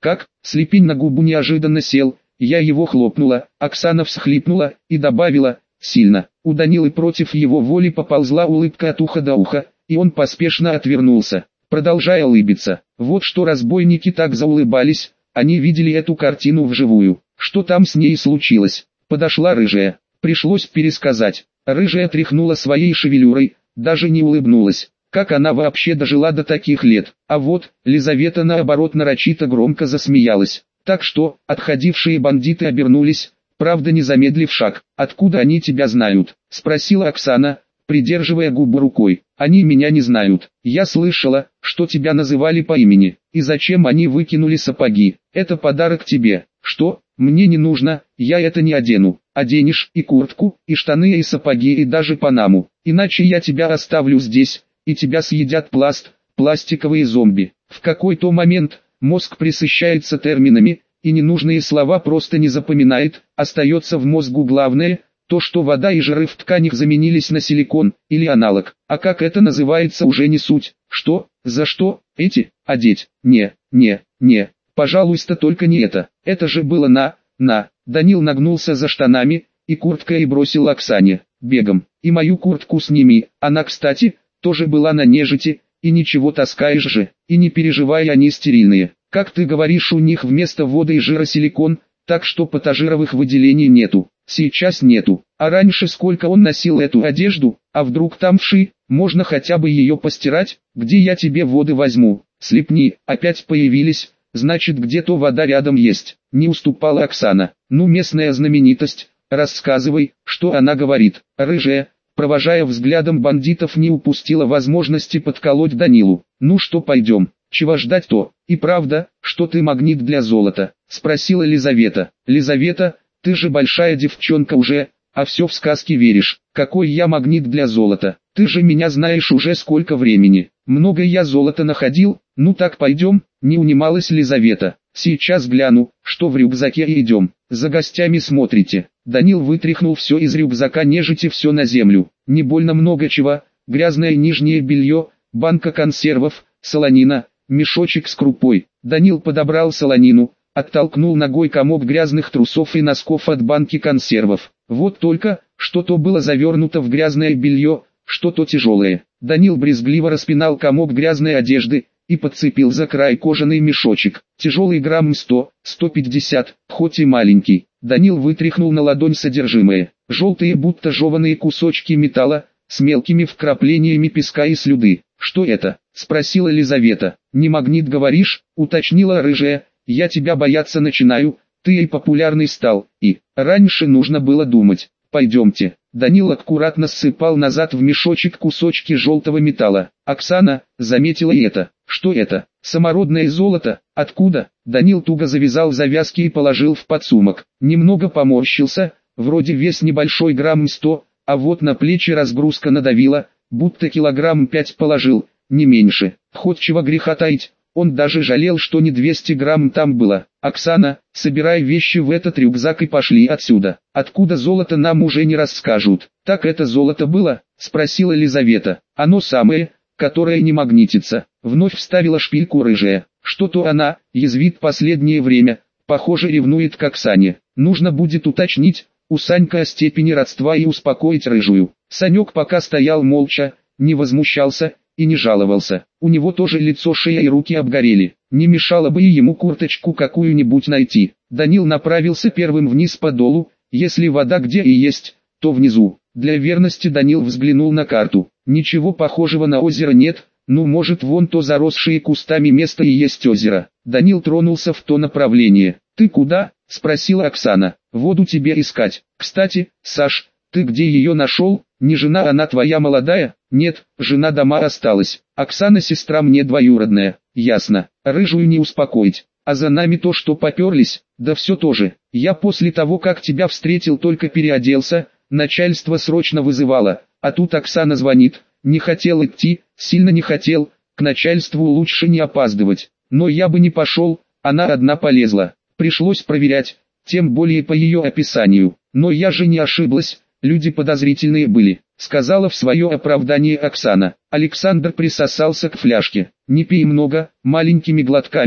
Как? Слепень на губу неожиданно сел, я его хлопнула, Оксана всхлипнула и добавила, сильно. У Данилы против его воли поползла улыбка от уха до уха, и он поспешно отвернулся, продолжая улыбиться. Вот что разбойники так заулыбались, они видели эту картину вживую. Что там с ней случилось? Подошла рыжая, пришлось пересказать. Рыжая тряхнула своей шевелюрой, даже не улыбнулась. Как она вообще дожила до таких лет? А вот, Лизавета наоборот нарочито громко засмеялась. Так что, отходившие бандиты обернулись, правда не замедлив шаг. «Откуда они тебя знают?» – спросила Оксана, придерживая губы рукой. «Они меня не знают. Я слышала, что тебя называли по имени. И зачем они выкинули сапоги? Это подарок тебе». «Что? Мне не нужно, я это не одену. Оденешь и куртку, и штаны, и сапоги, и даже панаму. Иначе я тебя оставлю здесь, и тебя съедят пласт, пластиковые зомби». В какой-то момент мозг пресыщается терминами, и ненужные слова просто не запоминает, остается в мозгу главное – то, что вода и жиры в тканях заменились на силикон, или аналог. А как это называется, уже не суть. Что? За что? Эти? Одеть? Не, не, не. Пожалуйста, только не это. Это же было на, на. Данил нагнулся за штанами, и курткой бросил Оксане. Бегом. И мою куртку сними. Она, кстати, тоже была на нежити, и ничего, таскаешь же. И не переживай, они стерильные. Как ты говоришь, у них вместо воды и жира силикон, так что патожировых выделений нету. Сейчас нету. А раньше сколько он носил эту одежду? А вдруг там вши? Можно хотя бы ее постирать? Где я тебе воды возьму? Слепни, опять появились, значит где-то вода рядом есть. Не уступала Оксана. Ну, местная знаменитость, рассказывай, что она говорит. Рыжая, провожая взглядом бандитов, не упустила возможности подколоть Данилу. Ну что, пойдем? Чего ждать-то? И правда, что ты магнит для золота? Спросила Лизавета. Лизавета, ты же большая девчонка уже, а все в сказки веришь. Какой я магнит для золота? Ты же меня знаешь уже сколько времени. Много я золота находил. Ну так пойдем, не унималась Лизавета. Сейчас гляну, что в рюкзаке, и идем. За гостями смотрите. Данил вытряхнул все из рюкзака нежити, все на землю. Не больно много чего. Грязное нижнее белье, банка консервов, солонина, мешочек с крупой. Данил подобрал солонину, оттолкнул ногой комок грязных трусов и носков от банки консервов. Вот только, что-то было завернуто в грязное белье, что-то тяжелое. Данил брезгливо распинал комок грязной одежды и подцепил за край кожаный мешочек. Тяжелый грамм сто, сто пятьдесят, хоть и маленький. Данил вытряхнул на ладонь содержимое. Желтые, будто жеваные кусочки металла, с мелкими вкраплениями песка и слюды. «Что это?» – спросила Лизавета. «Не магнит, говоришь?» – уточнила рыжая. «Я тебя бояться начинаю, ты и популярный стал, и раньше нужно было думать. Пойдемте». Данил аккуратно ссыпал назад в мешочек кусочки желтого металла. Оксана заметила и это. «Что это? Самородное золото? Откуда?» Данил туго завязал завязки и положил в подсумок. Немного поморщился, вроде вес небольшой, грамм сто, а вот на плечи разгрузка надавила, будто килограмм пять положил, не меньше. Хоть чего греха таить, он даже жалел, что не двести грамм там было. «Оксана, собирай вещи в этот рюкзак и пошли отсюда. Откуда золото, нам уже не расскажут». «Так это золото было?» – спросила Лизавета. «Оно самое, которое не магнитится». Вновь вставила шпильку рыжая. Что-то она, язвит последнее время, похоже ревнует к Оксане. Нужно будет уточнить у Санька о степени родства и успокоить рыжую. Санек пока стоял молча, не возмущался и не жаловался. У него тоже лицо, шея и руки обгорели. Не мешало бы и ему курточку какую-нибудь найти. Данил направился первым вниз по долу. Если вода где и есть, то внизу. Для верности Данил взглянул на карту. Ничего похожего на озеро нет. Ну, может, вон то заросшие кустами место и есть озеро. Данил тронулся в то направление. «Ты куда?» – спросила Оксана. «Воду тебе искать. Кстати, Саш, ты где ее нашел? Не жена она твоя молодая?» «Нет, жена дома осталась. Оксана сестра мне двоюродная». «Ясно. Рыжую не успокоить. А за нами то, что поперлись, да все тоже. Я после того, как тебя встретил, только переоделся, начальство срочно вызывало, а тут Оксана звонит. Не хотел идти, сильно не хотел, к начальству лучше не опаздывать. Но я бы не пошел, она одна полезла. Пришлось проверять, тем более по ее описанию. Но я же не ошиблась, люди подозрительные были», сказала в свое оправдание Оксана. Александр присосался к фляжке. «Не пей много, маленькими глотками,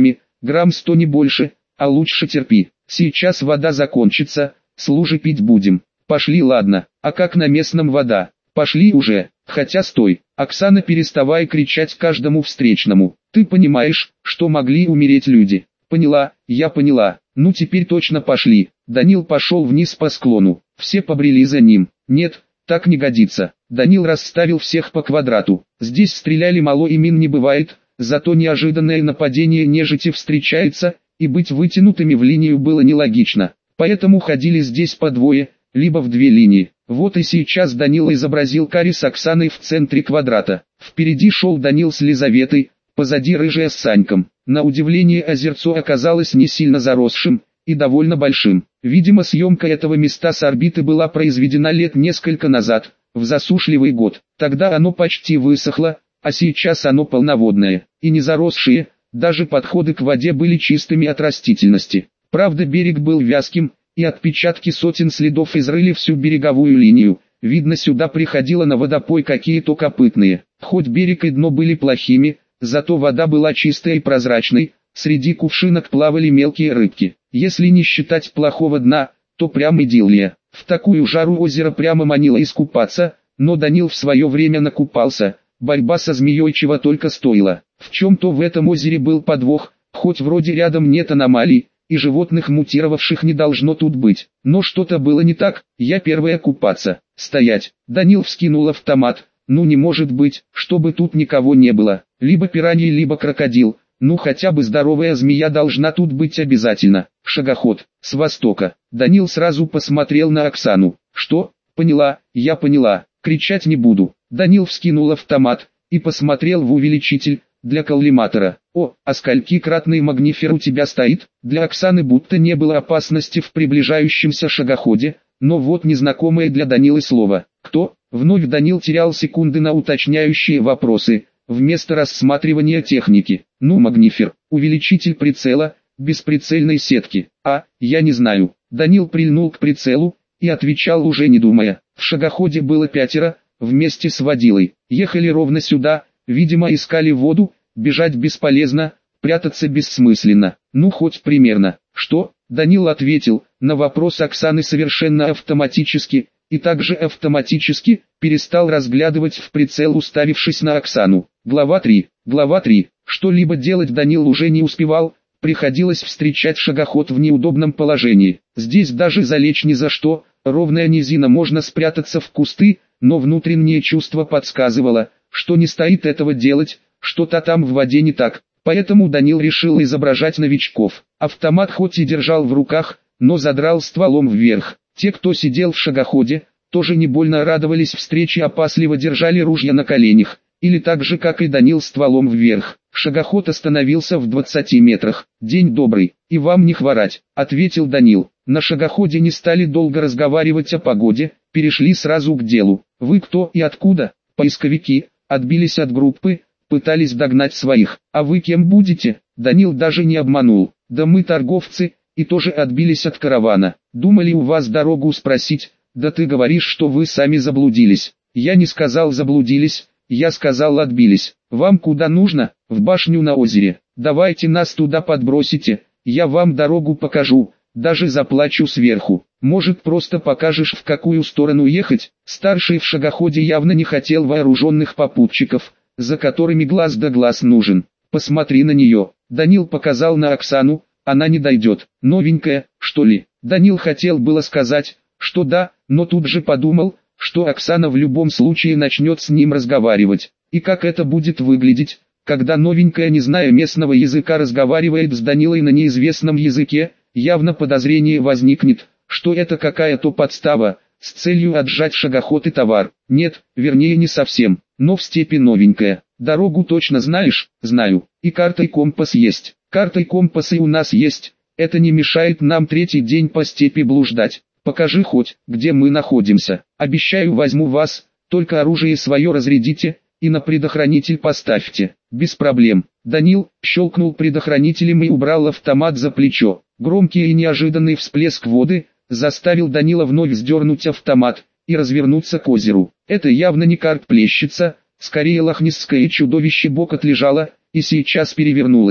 грамм сто не больше, а лучше терпи. Сейчас вода закончится, с лужи пить будем. Пошли, ладно, а как на местном вода? Пошли уже, хотя стой, Оксана, переставай кричать каждому встречному. Ты понимаешь, что могли умереть люди? Поняла, я поняла, ну теперь точно пошли. Данил пошел вниз по склону, все побрели за ним. Нет, так не годится. Данил расставил всех по квадрату. Здесь стреляли мало и мин не бывает, зато неожиданное нападение нежити встречается, и быть вытянутыми в линию было нелогично. Поэтому ходили здесь по двое, либо в две линии. Вот и сейчас Данил изобразил Кари с Оксаной в центре квадрата. Впереди шел Данил с Лизаветой, позади рыжая с Саньком. На удивление озерцо оказалось не сильно заросшим и довольно большим. Видимо, съемка этого места с орбиты была произведена лет несколько назад, в засушливый год. Тогда оно почти высохло, а сейчас оно полноводное и не заросшее, даже подходы к воде были чистыми от растительности. Правда, берег был вязким, и отпечатки сотен следов изрыли всю береговую линию. Видно, сюда приходило на водопой какие-то копытные. Хоть берег и дно были плохими, зато вода была чистой и прозрачной, среди кувшинок плавали мелкие рыбки. Если не считать плохого дна, то прям идиллия. В такую жару озеро прямо манило искупаться, но Данил в свое время накупался. Борьба со змеей чего только стоила. В чем-то в этом озере был подвох, хоть вроде рядом нет аномалий, и животных мутировавших не должно тут быть. Но что-то было не так, я первая купаться. Стоять. Данил вскинул автомат. Ну не может быть, чтобы тут никого не было. Либо пиранья, либо крокодил. Ну хотя бы здоровая змея должна тут быть обязательно. Шагоход. С востока. Данил сразу посмотрел на Оксану. Что? Поняла, я поняла. Кричать не буду. Данил вскинул автомат и посмотрел в увеличитель для коллиматора. О, а скольки кратный магнифер у тебя стоит? Для Оксаны будто не было опасности в приближающемся шагоходе, но вот незнакомое для Данилы слово. Кто? Вновь Данил терял секунды на уточняющие вопросы, вместо рассматривания техники. Ну, магнифер, увеличитель прицела, бесприцельной сетки. А, я не знаю. Данил прильнул к прицелу и отвечал уже не думая. В шагоходе было пятеро, вместе с водилой. Ехали ровно сюда, видимо искали воду, бежать бесполезно, прятаться бессмысленно. Ну хоть примерно. Что? Данил ответил на вопрос Оксаны совершенно автоматически, и также автоматически перестал разглядывать в прицел, уставившись на Оксану. Глава три. Глава три. Что-либо делать Данил уже не успевал, приходилось встречать шагоход в неудобном положении. Здесь даже залечь ни за что, ровная низина, можно спрятаться в кусты, но внутреннее чувство подсказывало, что не стоит этого делать, что-то там в воде не так. Поэтому Данил решил изображать новичков. Автомат хоть и держал в руках, но задрал стволом вверх. Те, кто сидел в шагоходе, тоже не больно радовались встрече, опасливо держали ружья на коленях, или так же как и Данил, стволом вверх. Шагоход остановился в двадцати метрах. «День добрый, и вам не хворать», — ответил Данил. На шагоходе не стали долго разговаривать о погоде, перешли сразу к делу. «Вы кто и откуда?» «Поисковики, отбились от группы, пытались догнать своих. А вы кем будете?» Данил даже не обманул. «Да мы торговцы, и тоже отбились от каравана. Думали у вас дорогу спросить, да ты говоришь, что вы сами заблудились». «Я не сказал заблудились, я сказал отбились. Вам куда нужно?» «В башню на озере. Давайте нас туда подбросите, я вам дорогу покажу, даже заплачу сверху. Может, просто покажешь, в какую сторону ехать?» Старший в шагоходе явно не хотел вооруженных попутчиков, за которыми глаз да глаз нужен. «Посмотри на нее». Данил показал на Оксану. «Она не дойдет. Новенькая, что ли?» Данил хотел было сказать, что да, но тут же подумал, что Оксана в любом случае начнет с ним разговаривать. И как это будет выглядеть, когда новенькая, не зная местного языка, разговаривает с Данилой на неизвестном языке, явно подозрение возникнет, что это какая-то подстава, с целью отжать шагоход и товар. Нет, вернее не совсем, но в степи новенькая. «Дорогу точно знаешь?» «Знаю. И карта и компас есть». «Карта и компасы у нас есть. Это не мешает нам третий день по степи блуждать. Покажи хоть, где мы находимся. Обещаю, возьму вас, только оружие свое разрядите и на предохранитель поставьте». «Без проблем». Данил щелкнул предохранителем и убрал автомат за плечо. Громкий и неожиданный всплеск воды заставил Данила вновь сдернуть автомат и развернуться к озеру. Это явно не карп-плещица, скорее лохнесское чудовище, бок отлежало и сейчас перевернулось.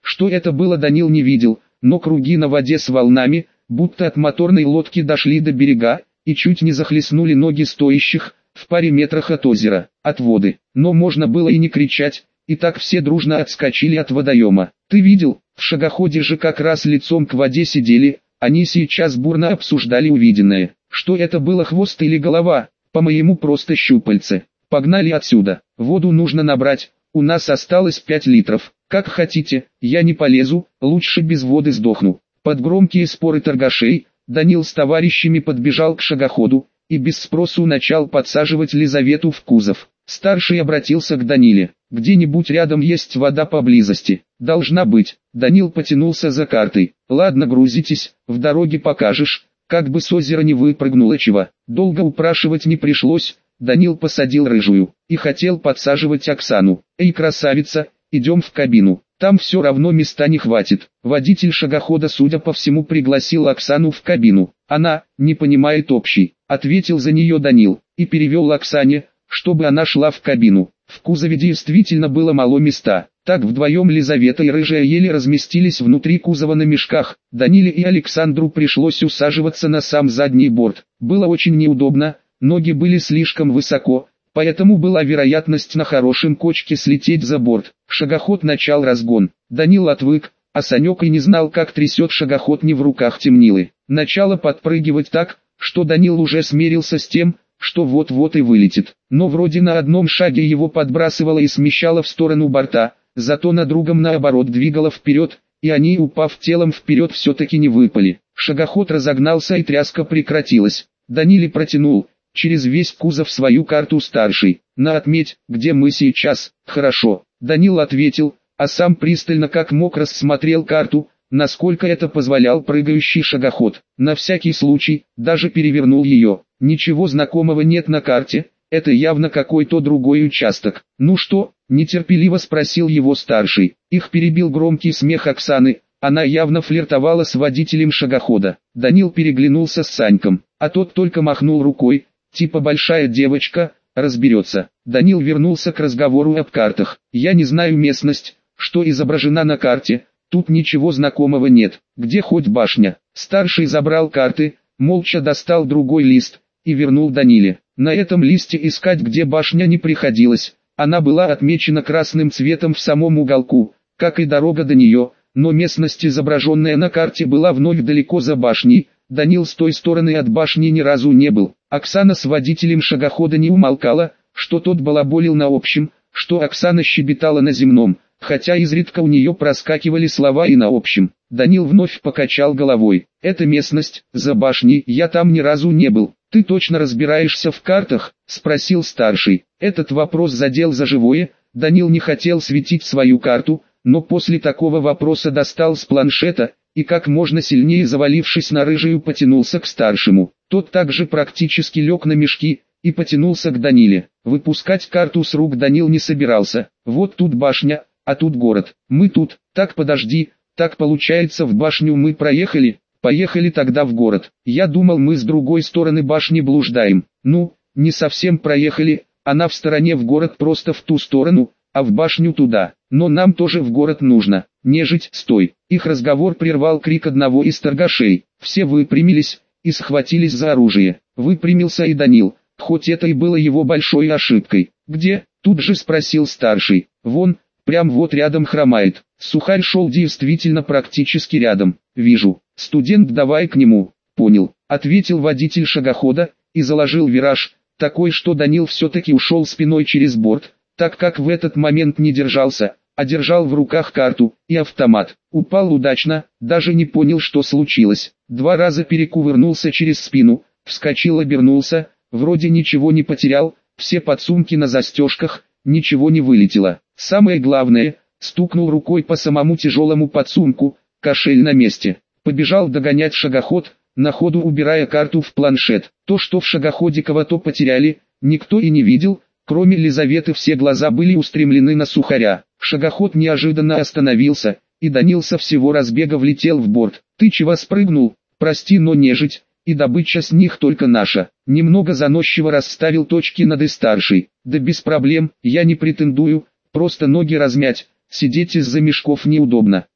Что это было, Данил не видел, но круги на воде с волнами, будто от моторной лодки, дошли до берега и чуть не захлестнули ноги стоящих в паре метрах от озера, от воды. Но можно было и не кричать, и так все дружно отскочили от водоема. «Ты видел, в шагоходе же как раз лицом к воде сидели, они сейчас бурно обсуждали увиденное. Что это было, хвост или голова? По-моему, просто щупальце. Погнали отсюда, воду нужно набрать, у нас осталось пять литров. Как хотите, я не полезу, лучше без воды сдохну». Под громкие споры торгашей, Данил с товарищами подбежал к шагоходу и без спросу начал подсаживать Лизавету в кузов. Старший обратился к Даниле. «Где-нибудь рядом есть вода поблизости?» «Должна быть». Данил потянулся за картой. «Ладно, грузитесь, в дороге покажешь, как бы с озера не выпрыгнуло чего». Долго упрашивать не пришлось, Данил посадил рыжую и хотел подсаживать Оксану. «Эй, красавица, идем в кабину, там все равно места не хватит». Водитель шагохода, судя по всему, пригласил Оксану в кабину. «Она не понимает общий», — ответил за нее Данил и перевел Оксане, чтобы она шла в кабину. В кузове действительно было мало места. Так вдвоем Лизавета и Рыжая еле разместились внутри кузова на мешках. Даниле и Александру пришлось усаживаться на сам задний борт. Было очень неудобно, ноги были слишком высоко, поэтому была вероятность на хорошем кочке слететь за борт. Шагоход начал разгон. Данил отвык, а Санек и не знал, как трясет шагоход не в руках темнилы. Начало подпрыгивать так, что Данил уже смирился с тем, что вот-вот и вылетит. Но вроде на одном шаге его подбрасывало и смещало в сторону борта, зато на другом наоборот двигало вперед, и они, упав телом вперед, все-таки не выпали. Шагоход разогнался и тряска прекратилась. Даниле протянул через весь кузов свою карту старший. «На, отметь, где мы сейчас». «Хорошо», Данил ответил, а сам пристально как мог рассмотрел карту, насколько это позволял прыгающий шагоход. На всякий случай, даже перевернул ее. Ничего знакомого нет на карте, это явно какой-то другой участок. «Ну что?» – нетерпеливо спросил его старший. Их перебил громкий смех Оксаны, она явно флиртовала с водителем шагохода. Данил переглянулся с Саньком, а тот только махнул рукой, типа большая девочка, разберется. Данил вернулся к разговору об картах. «Я не знаю местность, что изображена на карте, тут ничего знакомого нет. Где хоть башня?» Старший забрал карты, молча достал другой лист и вернул Даниле. На этом листе искать где башня не приходилось, она была отмечена красным цветом в самом уголку, как и дорога до нее, но местность, изображенная на карте, была вновь далеко за башней. Данил с той стороны от башни ни разу не был. Оксана с водителем шагохода не умолкала, что тот балаболил на общем, что Оксана щебетала на земном, хотя изредка у нее проскакивали слова и на общем. Данил вновь покачал головой. «Это местность, за башней, я там ни разу не был». «Ты точно разбираешься в картах?» – спросил старший. Этот вопрос задел за живое. Данил не хотел светить свою карту, но после такого вопроса достал с планшета и, как можно сильнее завалившись на Рыжую, потянулся к старшему. Тот также практически лег на мешки и потянулся к Даниле. Выпускать карту с рук Данил не собирался. «Вот тут башня, а тут город. Мы тут. Так, подожди, так получается, в башню мы проехали? Поехали тогда в город. Я думал, мы с другой стороны башни блуждаем». «Ну, не совсем проехали, она в стороне, в город просто в ту сторону, а в башню туда. Но нам тоже в город нужно». «Нежить, стой!» Их разговор прервал крик одного из торгашей. Все выпрямились и схватились за оружие. Выпрямился и Данил, хоть это и было его большой ошибкой. «Где?» – тут же спросил старший. «Вон, прям вот рядом хромает». Сухарь шел действительно практически рядом. «Вижу. Студент, давай к нему». «Понял», — ответил водитель шагохода и заложил вираж, такой, что Данил все-таки ушел спиной через борт, так как в этот момент не держался, а держал в руках карту и автомат. Упал удачно, даже не понял, что случилось. Два раза перекувырнулся через спину, вскочил, обернулся, вроде ничего не потерял, все подсумки на застежках, ничего не вылетело. Самое главное, стукнул рукой по самому тяжелому подсумку, кошель на месте. Побежал догонять шагоход, на ходу убирая карту в планшет. То, что в шагоходе кого-то потеряли, никто и не видел, кроме Лизаветы. Все глаза были устремлены на Сухаря. Шагоход неожиданно остановился, и Данил со всего разбега влетел в борт. «Ты чего спрыгнул? Прости, но нежить, и добыча с них только наша». Немного заносчиво расставил точки над «и» старший. «Да без проблем, я не претендую, просто ноги размять, сидеть из-за мешков неудобно».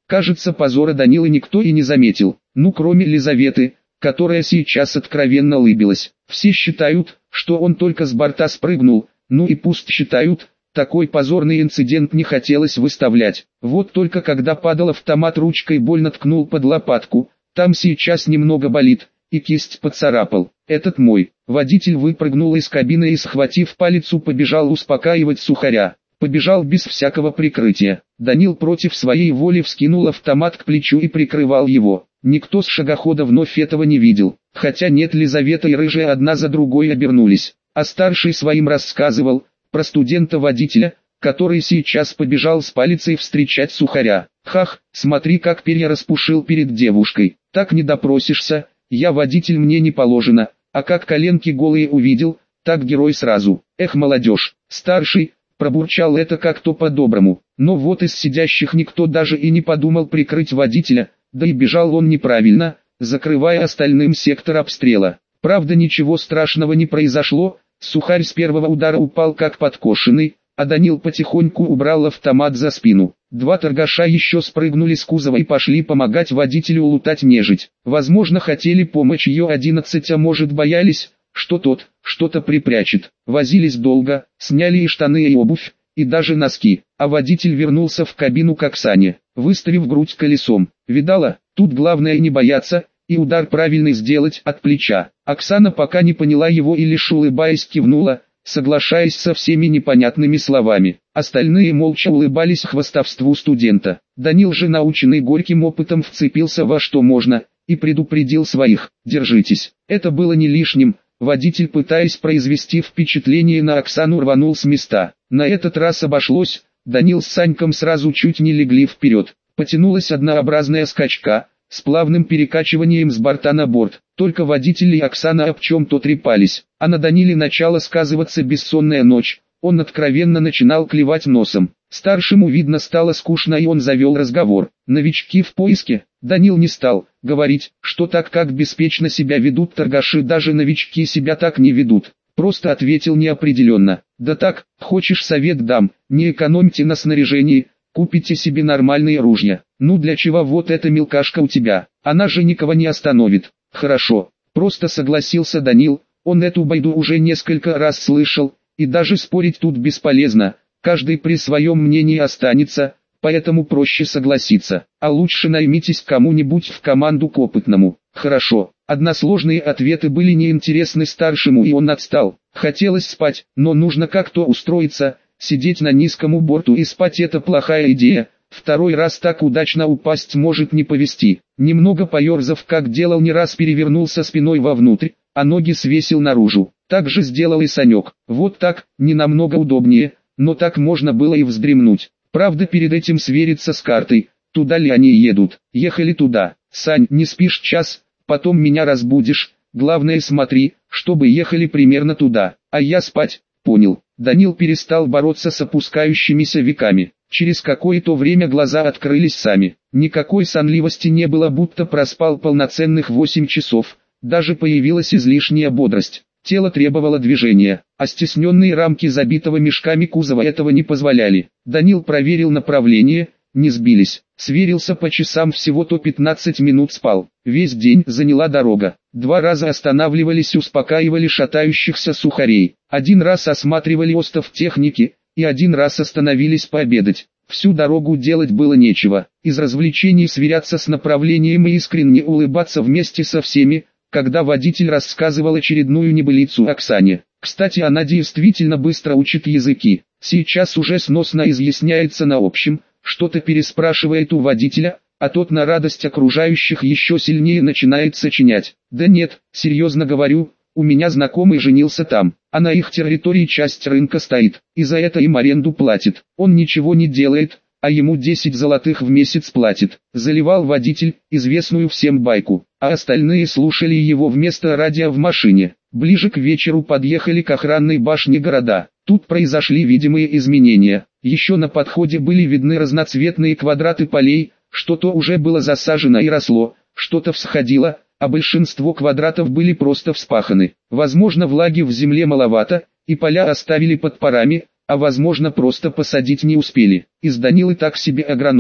Кажется, позора Данилы никто и не заметил, ну кроме Лизаветы, которая сейчас откровенно улыбилась. Все считают, что он только с борта спрыгнул, ну и пусть считают, такой позорный инцидент не хотелось выставлять. Вот только когда падал автомат, ручкой больно ткнул под лопатку, там сейчас немного болит, и кисть поцарапал. Этот мой. Водитель выпрыгнул из кабины и, схватив палицу, побежал успокаивать Сухаря. Побежал без всякого прикрытия. Данил против своей воли вскинул автомат к плечу и прикрывал его. Никто с шагохода вновь этого не видел, хотя нет, Лизавета и Рыжая одна за другой обернулись, а старший своим рассказывал про студента-водителя, который сейчас побежал с палицей встречать Сухаря. Хах, смотри, как перья распушил перед девушкой, так не допросишься, я водитель, мне не положено, а как коленки голые увидел, так герой сразу. Эх, молодежь, старший пробурчал это как-то по-доброму, но вот из сидящих никто даже и не подумал прикрыть водителя. Да и бежал он неправильно, закрывая остальным сектор обстрела. Правда, ничего страшного не произошло, Сухарь с первого удара упал как подкошенный, а Данил потихоньку убрал автомат за спину. Два торгаша еще спрыгнули с кузова и пошли помогать водителю лутать нежить. Возможно, хотели помочь ее одиннадцать, а может боялись, что тот что-то припрячет. Возились долго, сняли и штаны, и обувь, и даже носки, а водитель вернулся в кабину к Оксане, выставив грудь колесом. Видала, тут главное не бояться, и удар правильный сделать от плеча. Оксана пока не поняла его и лишь улыбаясь кивнула, соглашаясь со всеми непонятными словами. Остальные молча улыбались хвастовству студента. Данил же, наученный горьким опытом, вцепился во что можно, и предупредил своих: «Держитесь». Это было не лишним. Водитель, пытаясь произвести впечатление на Оксану, рванул с места. На этот раз обошлось, Данил с Саньком сразу чуть не легли вперед. Потянулась однообразная скачка, с плавным перекачиванием с борта на борт. Только водитель и Оксана об чем-то трепались, а на Даниле начала сказываться бессонная ночь. Он откровенно начинал клевать носом. Старшему, видно, стало скучно, и он завел разговор. Новички в поиске. Данил не стал говорить, что так как беспечно себя ведут торгаши, даже новички себя так не ведут. Просто ответил неопределенно: «Да так, хочешь совет дам, не экономьте на снаряжении, купите себе нормальные ружья». «Ну для чего вот эта мелкашка у тебя? Она же никого не остановит». «Хорошо», просто согласился Данил, он эту байду уже несколько раз слышал, и даже спорить тут бесполезно, каждый при своем мнении останется, поэтому проще согласиться. А лучше наймитесь кому-нибудь в команду к опытному. «Хорошо». Односложные ответы были неинтересны старшему, и он отстал. Хотелось спать, но нужно как-то устроиться. Сидеть на низком борту и спать — это плохая идея. Второй раз так удачно упасть может не повезти. Немного поерзав, как делал не раз, перевернулся спиной вовнутрь, а ноги свесил наружу. Так же сделал и Санек. Вот так, не намного удобнее, но так можно было и вздремнуть. Правда, перед этим свериться с картой, туда ли они едут. Ехали туда. «Сань, не спишь час, потом меня разбудишь, главное смотри, чтобы ехали примерно туда». «А я спать». «Понял». Данил перестал бороться с опускающимися веками. Через какое-то время глаза открылись сами. Никакой сонливости не было, будто проспал полноценных восемь часов. Даже появилась излишняя бодрость. Тело требовало движения, а стесненные рамки забитого мешками кузова этого не позволяли. Данил проверил направление, не сбились. Сверился по часам, всего-то пятнадцать минут спал. Весь день заняла дорога. Два раза останавливались, успокаивали шатающихся сухарей. Один раз осматривали остов техники, и один раз остановились пообедать. Всю дорогу делать было нечего. Из развлечений сверяться с направлением и искренне улыбаться вместе со всеми, когда водитель рассказывал очередную небылицу Оксане. Кстати, она действительно быстро учит языки. Сейчас уже сносно изъясняется на общем, что-то переспрашивает у водителя, а тот на радость окружающих еще сильнее начинает сочинять. «Да нет, серьезно говорю, у меня знакомый женился там, а на их территории часть рынка стоит, и за это им аренду платит. Он ничего не делает, а ему десять золотых в месяц платит». Заливал водитель известную всем байку, а остальные слушали его вместо радио в машине. Ближе к вечеру подъехали к охранной башне города. Тут произошли видимые изменения. Еще на подходе были видны разноцветные квадраты полей, что-то уже было засажено и росло, что-то всходило, а большинство квадратов были просто вспаханы. Возможно, влаги в земле маловато, и поля оставили под парами, а возможно, просто посадить не успели. Из Данилы так себе агроном.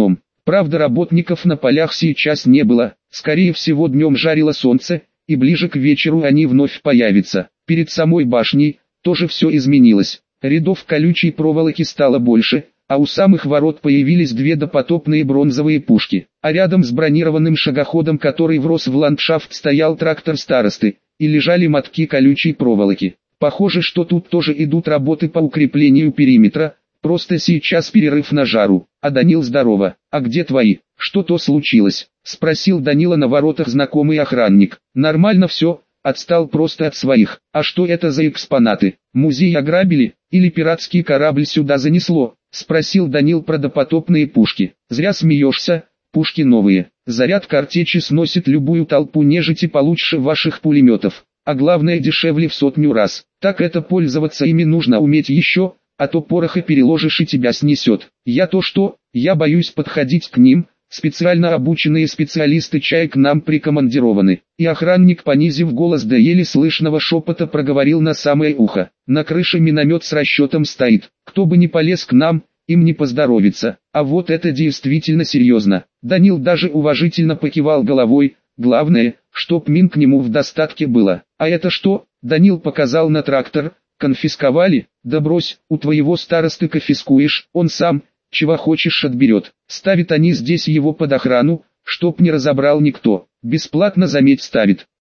Правда, работников на полях сейчас не было, скорее всего днем жарило солнце, и ближе к вечеру они вновь появятся. Перед самой башней тоже все изменилось. Рядов колючей проволоки стало больше, а у самых ворот появились две допотопные бронзовые пушки. А рядом с бронированным шагоходом, который врос в ландшафт, стоял трактор старосты, и лежали мотки колючей проволоки. Похоже, что тут тоже идут работы по укреплению периметра, просто сейчас перерыв на жару. А Данил, здорово, а где твои? Что-то случилось? Спросил Данила на воротах знакомый охранник. Нормально все, отстал просто от своих. А что это за экспонаты? Музей ограбили? Или пиратский корабль сюда занесло? Спросил Данил про допотопные пушки. Зря смеешься, пушки новые. Заряд картечи сносит любую толпу нежити получше ваших пулеметов. А главное, дешевле в сотню раз. Так это пользоваться ими нужно уметь еще, а то пороха переложишь и тебя снесет. Я то что, я боюсь подходить к ним. Специально обученные специалисты чай к нам прикомандированы. И охранник, понизив голос до еле слышного шепота, проговорил на самое ухо. На крыше миномет с расчетом стоит. Кто бы ни полез к нам, им не поздоровится. А вот это действительно серьезно. Данил даже уважительно покивал головой. Главное, чтоб мин к нему в достатке было. А это что? Данил показал на трактор. Конфисковали? Да брось, у твоего старосты конфискуешь, он сам, чего хочешь отберет. Ставят они здесь его под охрану, чтоб не разобрал никто. Бесплатно, заметь, ставит.